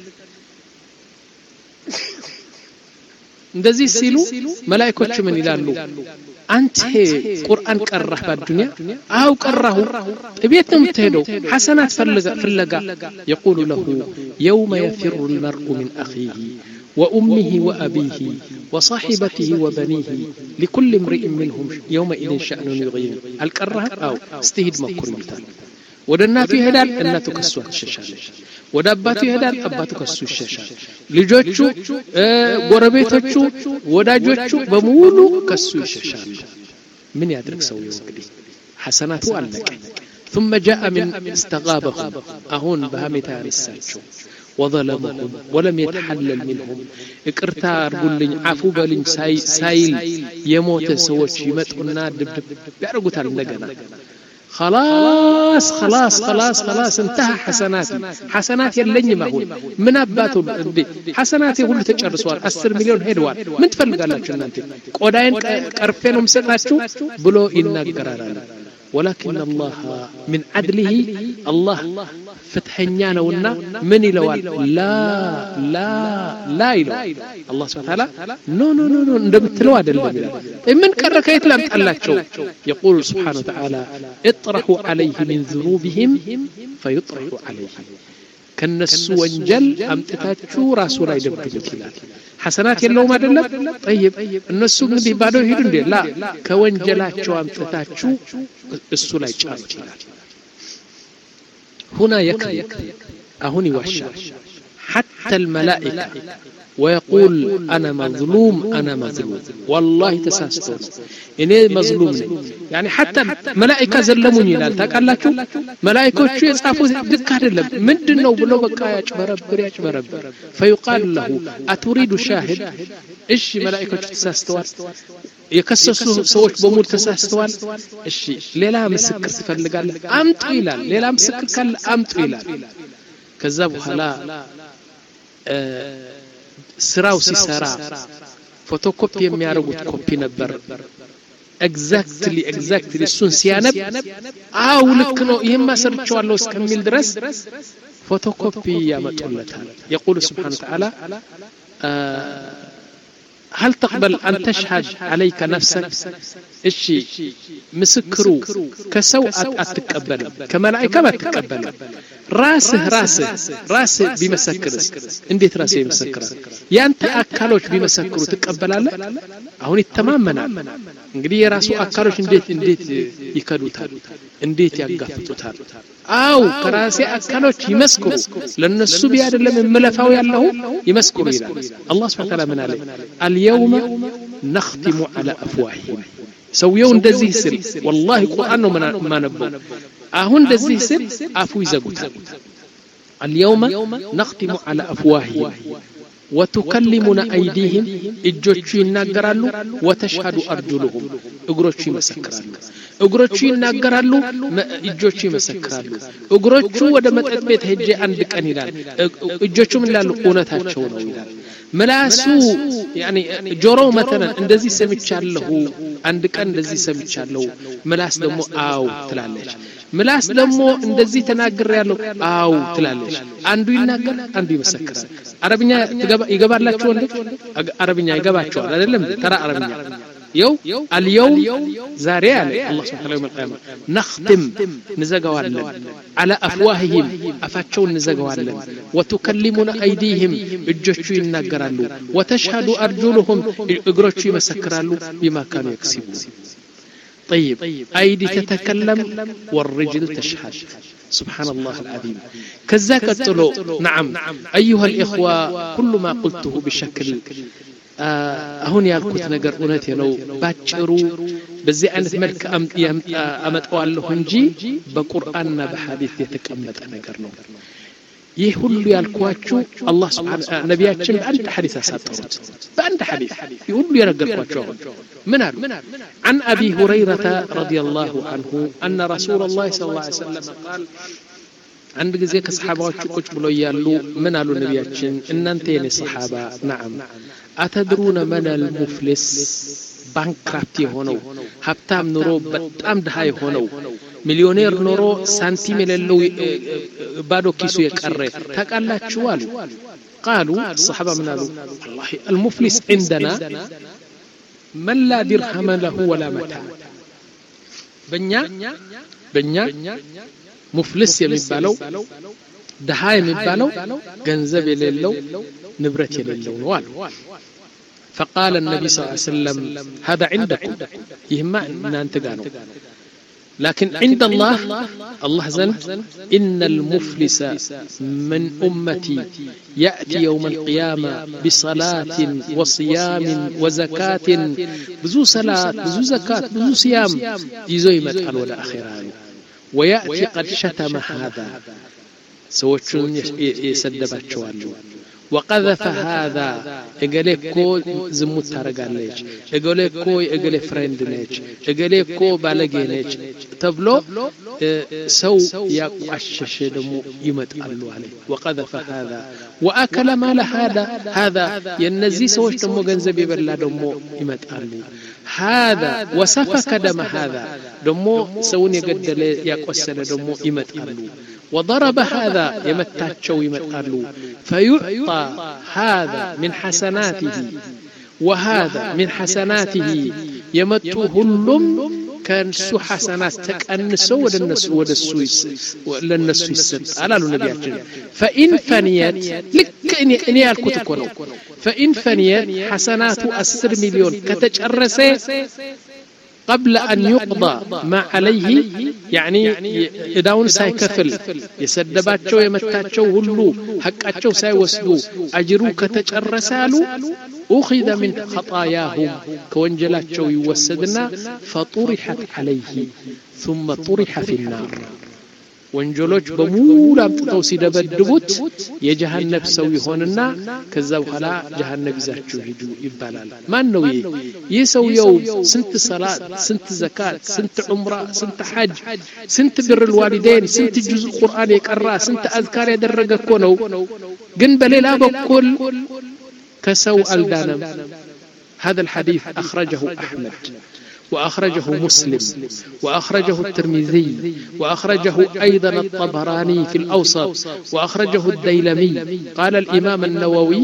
እንደዚህ ሲሉ መላእክቶች ምን ይላሉ አንተ ቁርአን ቀራህ በዱንያ አው ቀራሁ እቤትም ተሄደው ሐሰናት ፈለጋ ፈለጋ يقول له يوم يفر المرء من أخيه وأمه وأبيه وصاحبته وبنيه لكل امرئ منهم يومئذ شأن يغنيه القراه أو استهد مكرمتان ወደ እናቱ ይሄዳል እናቱ ከሱ ትሸሻለች ወደ አባቱ ይሄዳል አባቱ ከሱ ይሸሻል ልጆቹ ጎረቤቶቹ ወዳጆቹ በሙሉ ከሱ ይሸሻሉ ምን ያድርግ ሰው እንግዲህ ሐሰናቱ አለቀ ثم جاء من استغابهم አሁን በሐሜታ ያነሳቸው وظلمهم ولم يتحلل منهم እቅርታ አርጉልኝ አፉ በልኝ ሳይል የሞተ ሰዎች ይመጡና ድብድብ ያርጉታል እንደገና خلاص خلاص خلاص خلاص انتهى حسناتي حسنات يلني ما هو من اباته بدي حسناتي كله تጨርሷል አስር ሚሊዮን ሄደዋል ምን ትፈልጋላችሁ እናንተ ቆዳዬን ቀርፌ ነው የምሰጣችሁ ብሎ ይናገራል ولكن الله من عدله الله فتحنا ነውና ምን ይለዋል لا لا لا ይላል الله سبحانه وتعالى نو نو نو نو እንደምትለው አይደለም ይላል ምን ቀረከ ይትላምጣላችሁ يقول سبحانه وتعالى اطرحوا عليه من ذنوبهم فيطرحوا عليه ከነሱ ወንጀል አምጥታችሁ ራሱ ላይ ደብቁት ይላል حسنات የለውም አይደለም طيب እነሱ እንግዲህ ባዶ ሄዱ እንዴ ላ ከወንጀላቸው አምጥታችሁ እሱ ላይ ጫኑት ይላል هنا يكذب አሁን ይዋሻል حتى الملائكه ويقول انا مظلوم انا مظلوم والله تساستو اني مظلوم يعني حتى ملائكه زلموني ይላል ታውቃላችሁ መላእክቶቹ የጻፉት ድክ አይደለም ምንድነው ብሎ በቃ ያጭበረብር ያጭበረብር فيقال له اتريد شاهد እሺ መላእክቶቹ ተሳስተዋል የከሰሱ ሰዎች በሙሉ ተሳስተዋል እሺ ሌላ ምስክር ትፈልጋለህ አምጡ ይላል ሌላ ምስክር ካለ አምጡ ይላል ከዛ በኋላ ስራው ሲሰራ ፎቶኮፒ የሚያደርጉት ኮፒ ነበር ኤግዛክትሊ ኤግዛክትሊ እሱን ሲያነብ አው ልክ ነው ይሄማ ሰርቻለሁ እስከሚል ድረስ ፎቶኮፒ ያመጡለታል يقول سبحانه وتعالى هل تقبل أن تشهد عليك نفسك الشي مسكرو كسو أتقبل كملائكة ما تقبل راسه راسه راسه بمسكرس انديت راسه بمسكر يا أنت أكالوش بمسكرو تقبل لا هون التمامنا እንግዲህ የራሱ አካሎች እንዴት እንዴት ይከዱታል እንዴት ያጋፍጡታል አው ከራሴ አካሎች ይመስክሩ ለነሱ ቢያደለም መለፋው ያለው ይመስክሩ ይላል አላህ Subhanahu Wa Ta'ala ምን አለ اليوم نختم على افواههم ሰውየው እንደዚህ ሲል والله ቁርአን ነው ማነበው አሁን እንደዚህ ሲል አፉ ይዘጉታል اليوم نختم على افواههم وتكلمنا ايديهم እጆቹ ይናገራሉ وتشهد ارجلهم እግሮቹ ይመሰክራሉ እግሮቹ ይናገራሉ እጆቹ ይመሰክራሉ እግሮቹ ወደ መጠጥ ቤት ሄጄ አንድ ቀን ይላል እጆቹ ምን ይላሉ እውነታቸው ነው ይላል መላሱ يعني ጆሮው مثلا እንደዚህ ሰምቻለሁ አንድ ቀን እንደዚህ ሰምቻለሁ መላስ ደግሞ አው ትላለች መላስ ደግሞ እንደዚህ ተናግሬያለሁ አው ትላለች አንዱ ይናገር አንዱ ይመሰክራል አረብኛ ይገባላችሁ ወንዶች አረብኛ ይገባችኋል አይደለም ተራ አረብኛ يو اليوم زاري على الله سبحانه وتعالى نختم نزغوالن على افواههم افاچون نزغوالن وتكلمنا ايديهم اجوچو يناغرالو وتشهد ارجلهم اغروچو يمسكرالو بما كانوا يكسبون طيب ايدي تتكلم والرجل تشهد سبحان الله العظيم كذا قتلوا نعم ايها الاخوه كل ما قلته بشكل አሁን ያልኩት ነገር እውነት ነው ባጭሩ በዚህ አይነት መልክ አመጣዋለሁ እንጂ በቁርአንና በሐዲስ የተቀመጠ ነገር ነው ይህ ሁሉ ያልኳችሁ አላህ Subhanahu ነቢያችን በአንድ ሐዲስ አሳጠሩት በአንድ ሐዲስ ይህ ሁሉ የነገርኳችሁ ምን አሉ عن ابي هريره رضي الله عنه ان رسول الله صلى الله عليه وسلم قال عند ጊዜ ከሰሃባዎቹ ቁጭ ብሎ ያሉ ምን አሉ ነቢያችን እናንተ የኔ ሰሃባ نعم أتدرون من المفلس ባንክራፕት የሆነው ሀብታም ኑሮ በጣም ድሃ የሆነው ሚሊዮኔር ኑሮ ሳንቲም የሌለው ባዶ ኪሱ የቀረ ታውቃላችሁ አሉ قالوا الصحابه من قالوا والله المفلس عندنا من لا درهم له ولا متاع በእኛ በእኛ ሙፍልስ የሚባለው ድሃ የሚባለው ገንዘብ የሌለው ንብረት የሌለው ነው አሉ فقال النبي صلى الله عليه وسلم هذا عندكم يهما ان انت قالوا لكن عند الله الله زن ان المفلس من امتي ياتي يوم القيامه بصلاه وصيام وزكاه بزو صلاه بزو زكاه بزو صيام يزو يمطال ولا اخره وياتي قد شتم هذا سوچون يسدباچوالو وقذف هذا اجلكو زموت ታረጋለች እገሌኮ እገሌ ፍሬንድ ነች እገሌኮ ባለጌ ነች ተብሎ ሰው ያቋሸሸ ደሞ ይመጣሉ አለ وقذف هذا واكل مال هذا هذا የነዚህ ሰዎች ደሞ ገንዘብ ይበላ ደሞ ይመጣሉ هذا وسفك دم هذا ደሞ ሰውን የገደለ ያቆሰለ ደሞ ይመጣሉ وضرب هذا يمتاچو يمطالو فيعطى هذا من حسناته وهذا من حسناته يمتو كلهم كان سو حسنات تقنسو ودنسو ودسو للنسو يسد قالوا نبياتنا فإن فنيت لك اني اني يالكوت እኮ ነው فإن فنيت حسناته عشرة مليون كتجرسه قبل أن يقضى ما عليه يعني يداون سايكفل يسدباتشو يمتاتشو هلو حقاتشو سايوسدو أجرو كتجرسالو أخذ من خطاياهم كونجلاتشو يوسدنا فطرحت عليه ثم طرح في النار ወንጀሎች በሙሉ አምጥተው ሲደበድቡት የጀሃነም ሰው ይሆንና ከዛ በኋላ ጀሃነም ይዛችሁ ሂዱ ይባላል ማን ነው ይሄ ይህ ሰውየው ስንት ሰላት ስንት ዘካት ስንት ዑምራ ስንት ሐጅ ስንት ብር الوالدين ስንት ጁዝ ቁርአን የቀራ ስንት አዝካር ያደረገ እኮ ነው ግን በሌላ በኩል ከሰው አልዳነም هذا الحديث أخرجه أحمد وأخرجه مسلم وأخرجه الترمذي وأخرجه أيضا الطبراني في الأوسط وأخرجه الديلمي قال الإمام النووي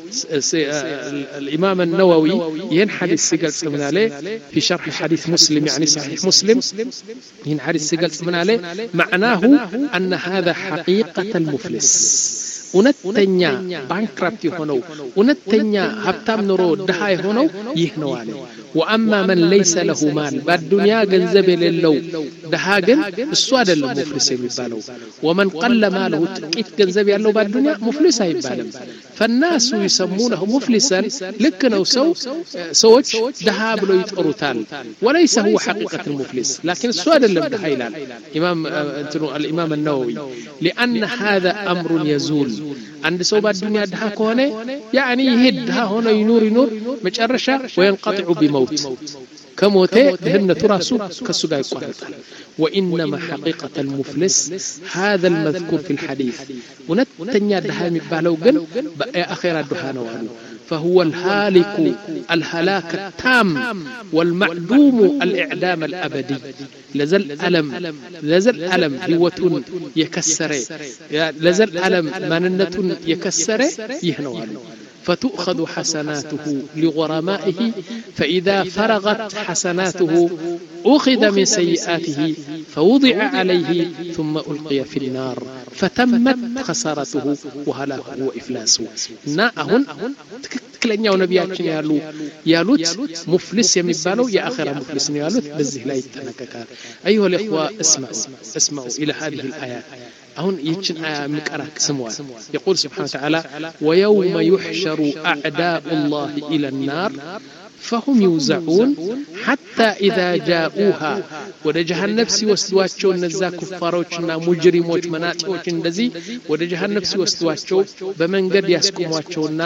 الإمام النووي ينحل السجل من عليه في شرح حديث مسلم يعني صحيح مسلم ينحل السجل من عليه معناه أن هذا حقيقة المفلس ونتنيا بانكرابتي هونو ونتنيا هبتام نورو دهاي هونو يهنو عليه واما من ليس له مال بالدنيا ገንዘብ የሌለው ደሃ ግን እሱ አይደለም ሙፍሊስ የሚባለው ومن قل ماله ጥቂት ገንዘብ ያለው بالدنيا ሙፍሊስ አይባልም فالناس يسمونه مفلسا لكنه سو سوچ ደሃ ብሎ ይጠሩታል وليس هو حقيقة المفلس لكن እሱ አይደለም ደሃ ይላል ኢማም እንትኑ الامام النووي لان هذا امر يزول عند سو بالدنيا ደሃ ከሆነ يعني يهد ደሃ ሆኖ ይኑር ይኑር መጨረሻ وينقطع بموت كموته دهنة راسه كالسجاي قارطال وإنما حقيقة المفلس هذا المذكور في الحديث ونتنيا دهام بالو جن أخير الدهان وانو فهو الهالك الهلاك التام والمعدوم الإعدام الأبدي لزل ألم لزل ألم هوتون يكسر لزل ألم مننة يكسر يهنوانو فتؤخذ حسناته لغرمائه فإذا فرغت حسناته أخذ من سيئاته فوضع عليه ثم ألقي في النار فتمت خسارته وهلاكه وإفلاسه ناهن تكلنيا ونبياتنا يالو يالوت مفلس يمبالو يا آخر مفلس يالوت بزه لا يتنككار أيها الإخوة اسمعوا اسمعوا إلى هذه الآيات هون يجن آية مكرك سموات يقول سبحانه وتعالى ويوم يحشر أعداء الله إلى النار فهم يوزعون حتى إذا جاءوها ወደ ጀሃነም ሲወስዷቸው እነዛ ኩፋሮችና ሙጅሪሞች መናጢዎች እንደዚህ ወደ ጀሃነም ሲወስዷቸው በመንገድ ያስቆሟቸውና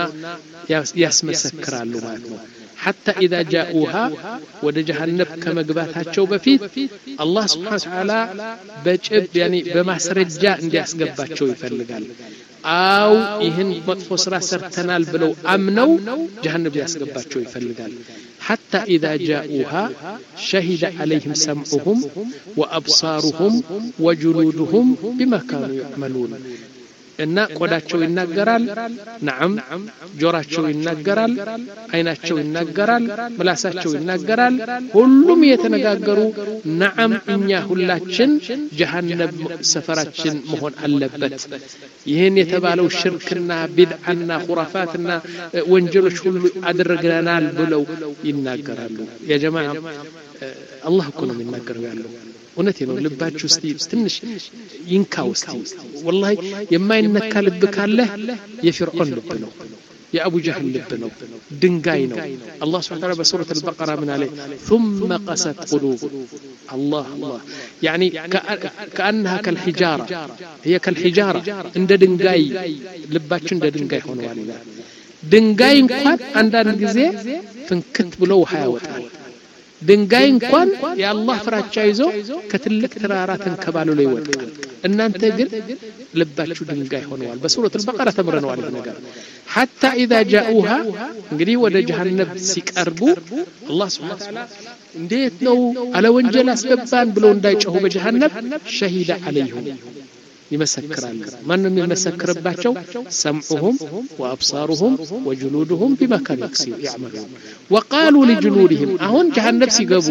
ያስመሰክራሉ ማለት ነው حتى إذا جاءوها ወደ ጀሃነም ከመግባታቸው በፊት አላህ Subhanahu Wa Ta'ala በጭብ يعني በማስረጃ እንዲያስገባቸው ይፈልጋል አው ይህን መጥፎ ስራ ሰርተናል ብለው አምነው ጀሃነም ያስገባቸው ይፈልጋል حتى إذا جاءوها شهد عليهم سمعهم وأبصارهم وجلودهم بما كانوا يعملون እና ቆዳቸው ይናገራል نعم ጆሮአቸው ይናገራል አይናቸው ይናገራል ምላሳቸው ይናገራል ሁሉም የተነጋገሩ نعم እኛ ሁላችን ጀሃነም ሰፈራችን መሆን አለበት ይሄን የተባለው ሽርክና ቢድዓና ኹራፋትና ወንጀሎች ሁሉ አድርገናል ብለው ይናገራሉ ያ ጀማዓ አላህ እኮ ነው የሚናገረው ያለው እውነቴ ነው ልባችሁ እስቲ ትንሽ ይንካው እስቲ والله የማይነካ ልብ ካለ የፍርዖን ልብ ነው የአቡ ጀህል ልብ ነው ድንጋይ ነው አላህ Subhanahu Wa Ta'ala በሱረة البقرة ምን አለ ثم قست قلوب الله الله يعني كأنها كالحجارة هي كالحجارة እንደ ድንጋይ ልባችሁ እንደ ድንጋይ ሆነዋል ይላል ድንጋይ እንኳን አንዳንድ ጊዜ ፍንክት ብሎ ውሃ ያወጣል ድንጋይ እንኳን የአላህ ፍራቻ ይዞ ከትልቅ ተራራ ተንከባልሎ ይወጣል እናንተ ግን ልባችሁ ድንጋይ ሆነዋል በሱረة البقرة ተምረናል ይሄ ነገር حتى إذا جاءوها እንግዲህ ወደ ጀሃነም ሲቀርቡ አላህ Subhanahu Wa Ta'ala እንዴት ነው አለ ወንጀል አስገባን ብሎ እንዳይጮሁ በጀሃነም ሸሂደ عليهم ይመሰክራል ማንንም ይመሰክርባቸው سمعهم وابصارهم وجلودهم بما كانوا يعملون وقالوا لجلودهم አሁን ጀሃነም ሲገቡ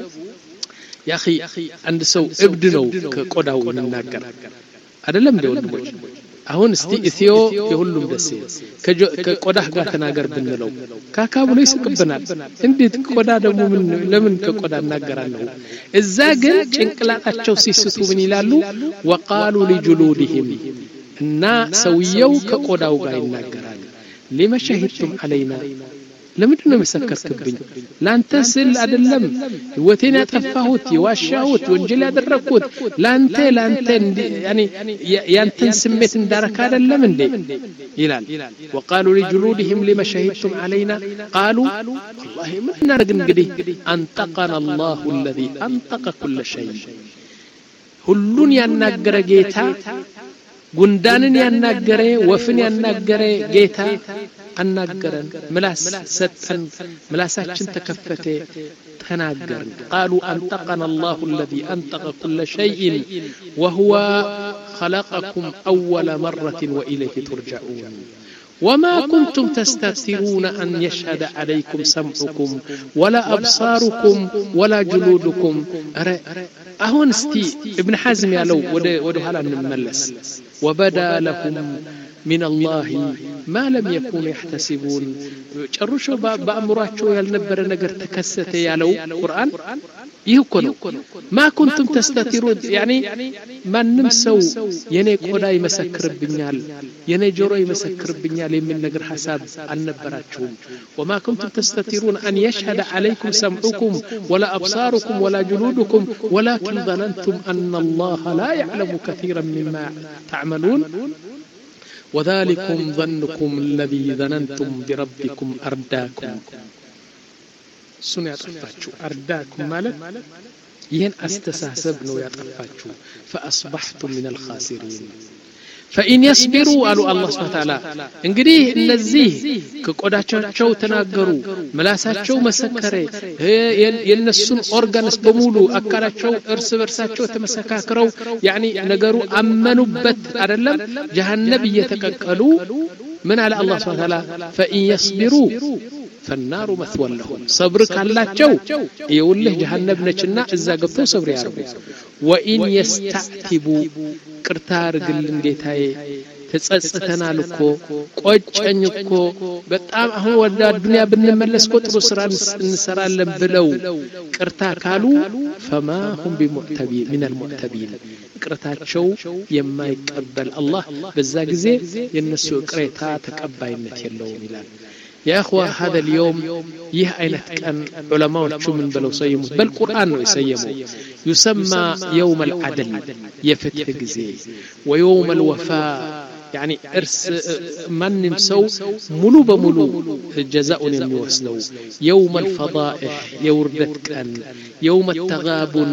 يا اخي አንድ ሰው እብድ ነው ከቆዳው ይናገር አይደለም እንደ ወንድሞች አሁን እስቲ ኢትዮ የሁሉም ደስ ከቆዳህ ጋር ተናገር ብንለው ካካ ብሎ ይስቅብናል እንዴት ቆዳ ደግሞ ምን ለምን ከቆዳ እናገራለሁ እዛ ግን ጭንቅላታቸው ሲስቱ ምን ይላሉ وقالوا لجلودهم እና ሰውየው ከቆዳው ጋር ይናገራል لما شهدتم علينا ለምንድነው መሰከርክብኝ ላንተ ስል አይደለም ወቴን ያጠፋሁት የዋሻሁት ወንጀል ያደረኩት ላንተ ላንተ يعني ያንተን ስሜት እንዳረካ አይደለም እንዴ ይላል وقالوا لجلودهم لما شهدتم علينا قالوا والله ما نرغ እንግዲህ انطقنا الله الذي انطق كل شيء ሁሉን ያናገረ ጌታ ጉንዳንን ያናገረ ወፍን ያናገረ ጌታ አናገረን ምላስ ሰጠን ምላሳችን ተከፈተ ተናገርን قالوا انطقنا الله الذي انطق كل شيء وهو خلقكم اول مره واليه ترجعون وما كنتم تستترون ان يشهد عليكم سمعكم ولا ابصاركم ولا جلودكم አሁን እስቲ ابن حزم ያለው ወደ ወደ ኋላ እንመለስ وبدا لكم من الله ما لم يكونوا يحتسبون ጨርሾ በአእምሯቸው ያልነበረ ነገር ተከሰተ ያለው ቁርአን ይህ እኮ ነው ما كنتم تستترون يعني ማንም ሰው የኔ ቆዳ ይመሰክርብኛል የኔ ጆሮ ይመሰክርብኛል የሚል ነገር ሐሳብ አልነበራችሁም وما كنتم تستترون ان يشهد عليكم سمعكم ولا ابصاركم ولا جلودكم ولكن ظننتم ان الله لا يعلم كثيرا مما تعملون وذلكم ظنكم الذي ظننتم بربكم أرداكم سنة يطفاتشو أرداكم مالك ይህን አስተሳሰብ ነው ያጠፋችሁ فاصبحتم من الخاسرين فإن يصبروا قالوا الله سبحانه وتعالى እንግዲህ እነዚህ ከቆዳቸው ተናገሩ ምላሳቸው መሰከረ የነሱን ኦርጋንስ በሙሉ አካላቸው እርስ በርሳቸው ተመሰካክረው يعني ነገሩ አመኑበት አይደለም ጀሃነም እየተቀቀሉ ምን አለ الله سبحانه وتعالى فإن يصبروا فالنار مثوى لهم صبر ካላቸው ይውልህ ጀሃነም ነችና እዛ ገብተው صبر ያርጉ وإن يستعتبوا ቅርታ አርግልን ጌታዬ ተጸጽተናል እኮ ቆጨኝ እኮ በጣም አሁን ወደ ዱንያ ብንመለስ እኮ ጥሩ ስራ እንሰራለን ብለው ቅርታ ካሉ فما هم بمعتبين من المعتبين ቅርታቸው የማይቀበል አላህ በዛ ጊዜ የነሱ ቅሬታ ተቀባይነት የለውም ይላል يا أخوة هذا اليوم يه أينت كان علماء شو من بلو سيموا بل القرآن يسيموا يسمى يوم العدل يفتح جزي ويوم الوفاء يعني إرس من نمسو ملو بملو جزاء يميوسلو يوم الفضائح يوردت كان يوم التغابن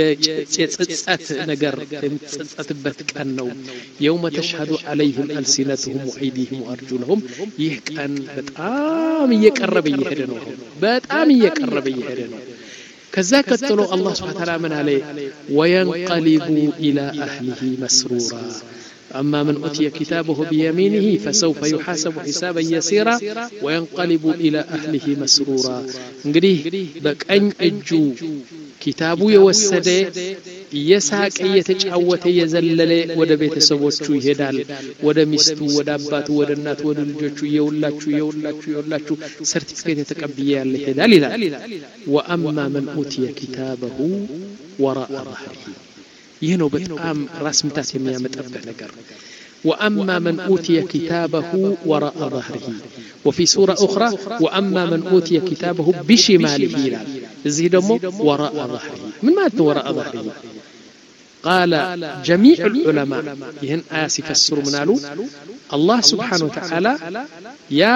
يتسات نجر يتسات كانوا يوم تشهد عليهم ألسنتهم وأيديهم وأرجلهم يهكان بتأم يقرب يهدنهم بتأم يقرب يهدنهم كذا كتلو الله سبحانه وتعالى من عليه وينقلبوا إلى أهله مسرورا أما من أتي كتابه بيمينه فسوف يحاسب حسابا يسيرا وينقلب إلى أهله مسرورا انقريه بك أن أجو كتابه يوسد يساك يتجعوت يزلل ودا بيت سبوتشو يهدال ودا مستو ودا أباتو ودا النات ودا الجوشو يولاتشو يولاتشو يولاتشو سرتفكيت يتقبيا لهدال وأما من أتي كتابه وراء ظهره يهنو بتأم رسمتات يميامت أبه نقر وأما من أوتي كتابه وراء ظهره وفي سورة أخرى وأما من أوتي كتابه بشماله زيدمو وراء ظهره من ما وراء ظهره قال جميع العلماء يهن آسف السر منالو الله سبحانه وتعالى يا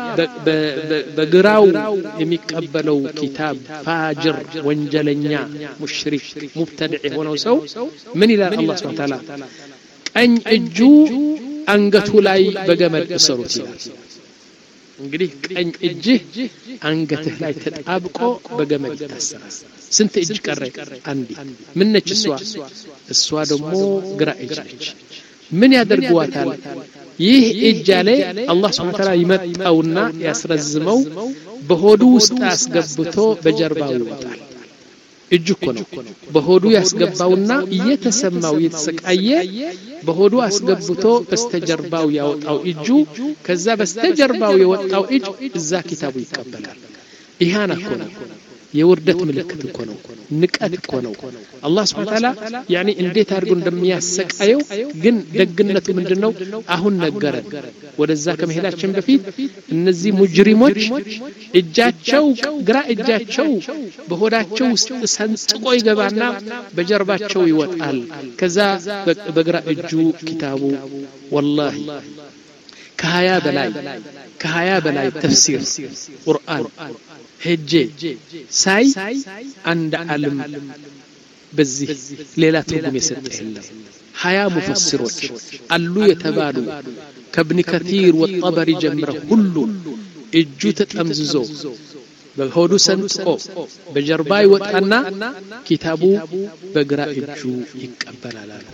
بقراو يميقبلو كتاب فاجر وانجلنيا مشرك مبتدع ونوسو من إلى الله سبحانه وتعالى أن أجو أنقته لاي بقمد أسروتي እንግዲህ ቀኝ እጅህ አንገትህ ላይ ተጣብቆ በገመድ ይታሰራል ስንት እጅ ቀረ አንዲ ምን ነች እሷ እሷ ደግሞ ግራ እጅ ነች ምን ያደርጓታል ይህ እጅ ላይ አላህ Subhanahu Wa Ta'ala ይመጣውና ያስረዝመው በሆዱ ውስጥ አስገብቶ በጀርባው ይወጣል እጅ እኮ ነው በሆዱ ያስገባውና እየተሰማው እየተሰቃየ በሆዱ አስገብቶ በስተጀርባው ያወጣው እጁ ከዛ በስተጀርባው የወጣው እጅ እዛ ኪታቡ ይቀበላል ይሃና እኮ ነው የውርደት ምልክት እኮ ነው ንቀት እኮ ነው አላህ Subhanahu Wa Ta'ala ያኒ እንዴት አድርጎ እንደሚያሰቃየው ግን ደግነቱ ምንድነው አሁን ነገረን ወደዛ ከመሄዳችን በፊት እነዚህ ሙጅሪሞች እጃቸው ግራ እጃቸው በሆዳቸው ውስጥ ሰንጥቆ ይገባና በጀርባቸው ይወጣል ከዛ በግራ እጁ ኪታቡ والله ከሀያ በላይ ከሀያ በላይ ተፍሲር ቁርአን ሄጄ ሳይ አንድ ዓለም በዚህ ሌላ ትርጉም የሰጠ የለም ሀያ ሙፈሲሮች አሉ የተባሉ ከብን ከቲር ወጠበሪ ጀምረ ሁሉ እጁ ተጠምዝዞ በሆዱ ሰንጥቆ በጀርባ ይወጣና ኪታቡ በግራ እጁ ይቀበላል አሉ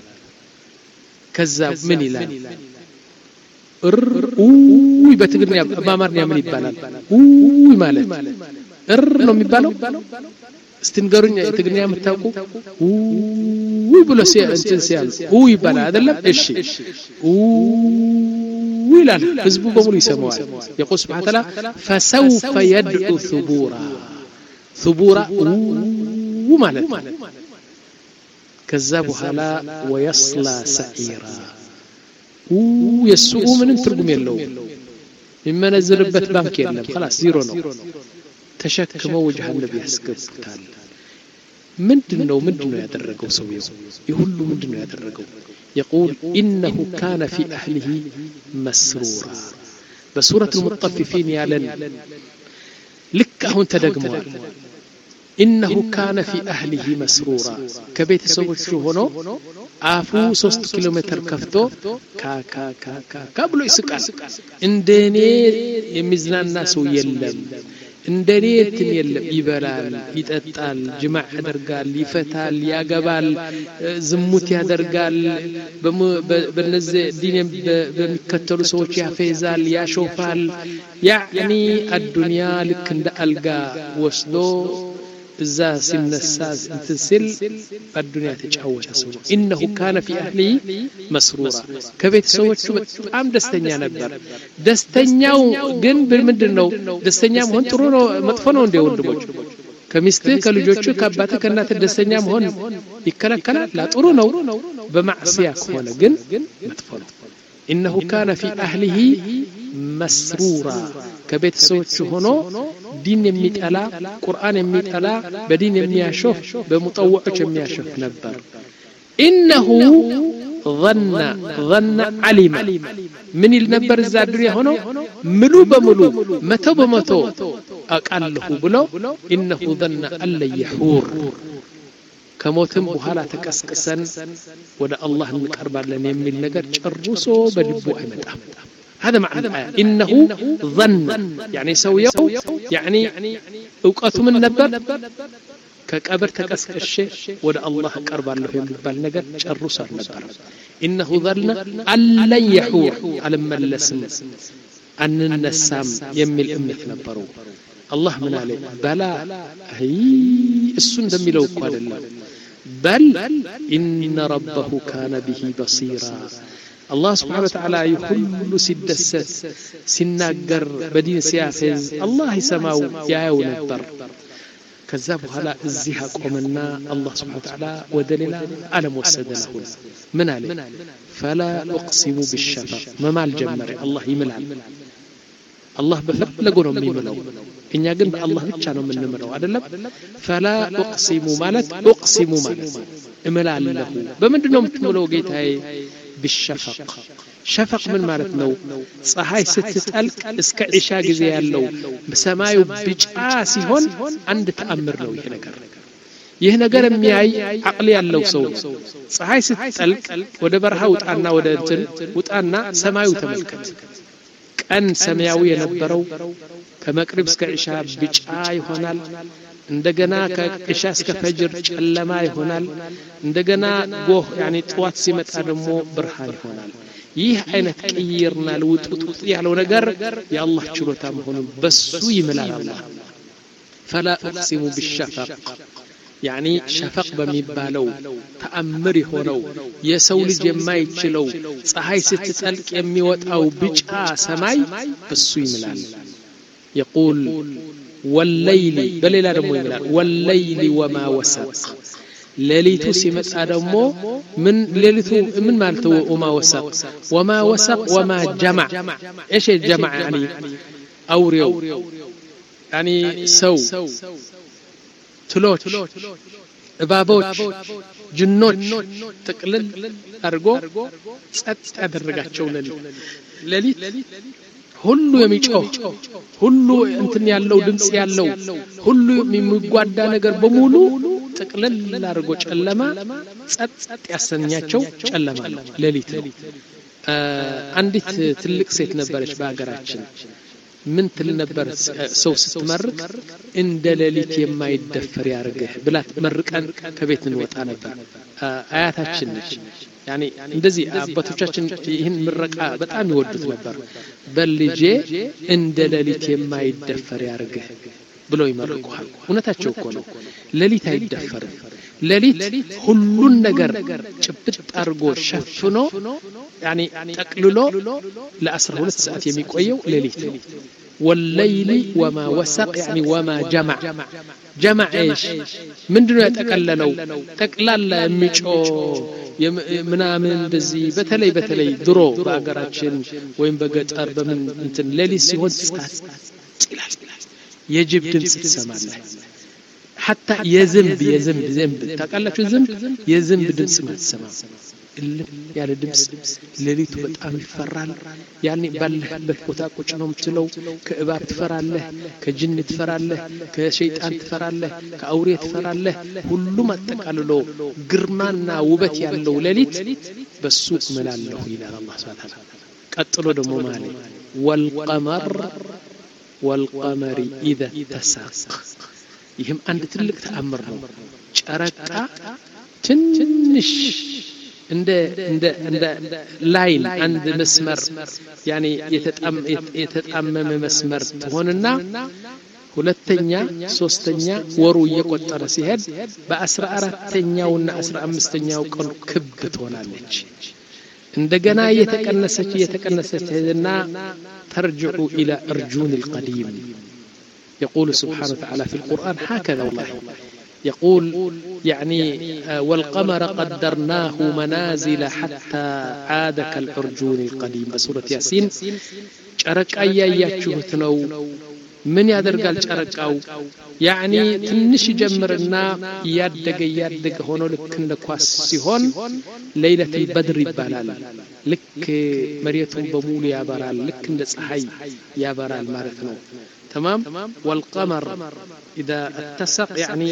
ከዛ ምን ይላል እይ በትግርኛ በአማርኛ ምን ይባላል እይ ማለት እር ነው የሚባለው استنقرن تقنيا متاكو وي بلو سي انتسيال وي يبالا አይደለም እሺ ويلال حزبو بمولو يسمعوا يقول سبحانه وتعالى فسوف يدعو ثبورا ثبورا ومالت كذبوا حالا ويصلى سعيرا ويسوء من ترجم يلو مما نزلبت بانك يلم خلاص زيرو نو تشكموا وجه النبي يسكبتال ምንድነው ምንድነው ያደረገው ሰውየው ይሁሉ ምንድነው ያደረገው يقول انه كان في اهله مسرورا بسوره المطففين يالن لك هون تدغموا انه كان في اهله مسرورا كبيت سوچ ሆኖ አፉ ሶስት ኪሎ ሜትር ከፍቶ ካ ካ ካ ካ ካብሎ ይስቃል እንደኔ የሚዝናና ሰው የለም እንደኔ እንትን የለም ይበላል ይጠጣል ጅማዕ ያደርጋል ይፈታል ያገባል ዝሙት ያደርጋል በነዚህ ዲን በሚከተሉ ሰዎች ያፈዛል ያሾፋል ያኒ አዱንያ ልክ እንደ አልጋ ወስዶ እዛ ሲነሳስ እንትስል በዱንያ ተጫወተ ሰው انه كان في اهله مسرورا ከቤት ሰዎቹ በጣም ደስተኛ ነበር ደስተኛው ግን ምንድነው ደስተኛ መሆን ጥሩ ነው መጥፎ ነው እንደ ወንድሞች ከሚስት ከልጆቹ ከአባተ ከእናተ ደስተኛ መሆን ይከለከላል ላ ጥሩ ነው በማዕሲያ ከሆነ ግን መጥፎ ነው انه كان في اهله مسرورا ከቤተሰቦቹ ሆኖ ዲን የሚጠላ ቁርአን የሚጠላ በዲን የሚያሾፍ በሙጠውዖች የሚያሾፍ ነበር إنه ظن ظن علم من النبر الزادري هنا ملو بملو متى بمتى أقاله بلو إنه ظن ألا يحور كموتم بحالة تكسكسن ولا الله نقرب لنا يميل نقر جرسو بلبو أمدا هذا معنى الآية إنه ظن يعني سويه يعني أوقات من نبر كقبر تكسكش ولا الله قرب له يمبال ነገር ጨርሷል ነበር انه ظن الا يحور على ملسم ان النسام يميل እምነት ነበሩ الله من عليه بلا هي እሱ እንደሚለው እኮ አይደለም بل ان ربه كان به بصيرا الله سبحانه وتعالى يخل سدست سناجر بدين سياسه الله يسمعው ያየው ነበር كذا بحالا الزيها قومنا الله سبحانه وتعالى ودليل ألم وسدنا من عليه فلا أقسم بالشفق ما مال جمري الله يملعن الله بفرق لقونهم يملعون إن يقن الله بيتشانهم من نمروا أدلم فلا أقسم مالت أقسم مالت إملع له بمدنهم تملوا قيت هاي بالشفق شفق من مالت نو صحاي ستتألك اسك عشاء جزي يالو بسمايو بجاء سيهون عند تأمر لو يهنقر يهنقر مياي عقلي يالو صور صحاي ستتألك ودبرها وطعنا ودنتن وطعنا سمايو تملكت كأن سماوي ينبرو كما قرب اسك عشاء بجاء يهونال እንደገና ከኢሻስ ከፈጅር ጨለማ ይሆናል እንደገና ጎህ يعني ጥዋት ሲመጣ ደግሞ ብርሃን ይሆናል ይህ አይነት ቀይርና ለውጥውጥ ያለው ነገር የአላህ ችሎታ መሆኑን በሱ ይምላል አላህ فلا اقسم بالشفق يعني شفق በሚባለው ተአምር ሆነው የሰው ልጅ የማይችለው ፀሐይ ስትጠልቅ የሚወጣው ቢጫ ሰማይ በሱ ይምላል يقول والليل بليل دمو يملال والليل وما وسق ليلتو سيمص دمو من ليلتو من مالتو وما وسق وما وسق وما جمع ايش الجمع يعني اوريو يعني سو تلوش እባቦች ጅኖች ተቅልል አርጎ ጸጥ ያደረጋቸው ለሊት ሁሉ የሚጮህ ሁሉ እንትን ያለው ድምጽ ያለው ሁሉ የሚጓዳ ነገር በሙሉ ተቅልል አርጎ ጨለማ ጸጥ ያሰኛቸው ጨለማ ነው ለሊት አንዲት ትልቅ ሴት ነበረች በአገራችን ምን ትል ነበር ሰው ስትመርቅ እንደ ለሊት የማይደፈር ያርገህ ብላት መርቀን ከቤት እንወጣ ነበር አያታችን ነች يعني እንደዚህ አባቶቻችን ይህን ምረቃ በጣም ይወዱት ነበር በልጄ እንደ ለሊት የማይደፈር ያርገህ ብለው ይመርቁሃል እውነታቸው እኮ ነው ለሊት አይደፈርም ለሊት ሁሉን ነገር ጭብጥ አርጎ ሸፍኖ يعني ጠቅልሎ ለ12 ሰዓት የሚቆየው ለሊት ነው والليل وما وسق يعني وما جمع جمع ايش ምንድነው ያጠቀለለው ጠቅላላ የሚጮህ ምናምን እንደዚህ በተለይ በተለይ ድሮ በአገራችን ወይም በገጠር በምን እንትን ለሊት ሲሆን ጻጽ ይላል የጅብ ድምጽ ትሰማለህ حتى የዝንብ የዝንብ ዝንብ ታውቃላችሁ ዝንብ የዝንብ ድምጽ ማትሰማ እልም ያለ ድምጽ ለሊቱ በጣም ይፈራል ያኔ ባለህበት ቦታ ቁጭ ነው የምትለው ከእባብ ትፈራለህ ከጅን ትፈራለህ ከሸይጣን ትፈራለህ ከአውሬ ትፈራለህ ሁሉም አጠቃልሎ ግርማና ውበት ያለው ለሊት በሱ እመላለሁ ይላል አላህ Subhanahu Wa Ta'ala ቀጥሎ ደግሞ ማለት والقمر والقمر اذا اتسق ይህም አንድ ትልቅ ተአምር ነው ጨረቃ ትንሽ እንደ እንደ እንደ ላይን አንድ መስመር يعني የተጣም የተጣመመ መስመር ትሆንና ሁለተኛ ሶስተኛ ወሩ እየቆጠረ ሲሄድ በ14ኛውና አስራ አምስተኛው ቀን ክብ ትሆናለች እንደገና እየተቀነሰች እየተቀነሰች ሄድና ترجع الى ارجون القديم يقول سبحانه وتعالى في القرآن هكذا والله يقول يعني والقمر قدرناه منازل حتى عاد كالعرجون القديم بسورة ياسين ጨረቃ ያያችሁት ነው ምን ያደርጋል ጨረቃው يعني ትንሽ ጀምርና ያደገ ያደገ ሆኖ ልክ እንደ ኳስ ሲሆን ليلة البدر ይባላል ልክ መሬቱን በሙሉ ያበራል ልክ እንደ ፀሐይ ያበራል ማለት ነው تمام والقمر إذا اتسق يعني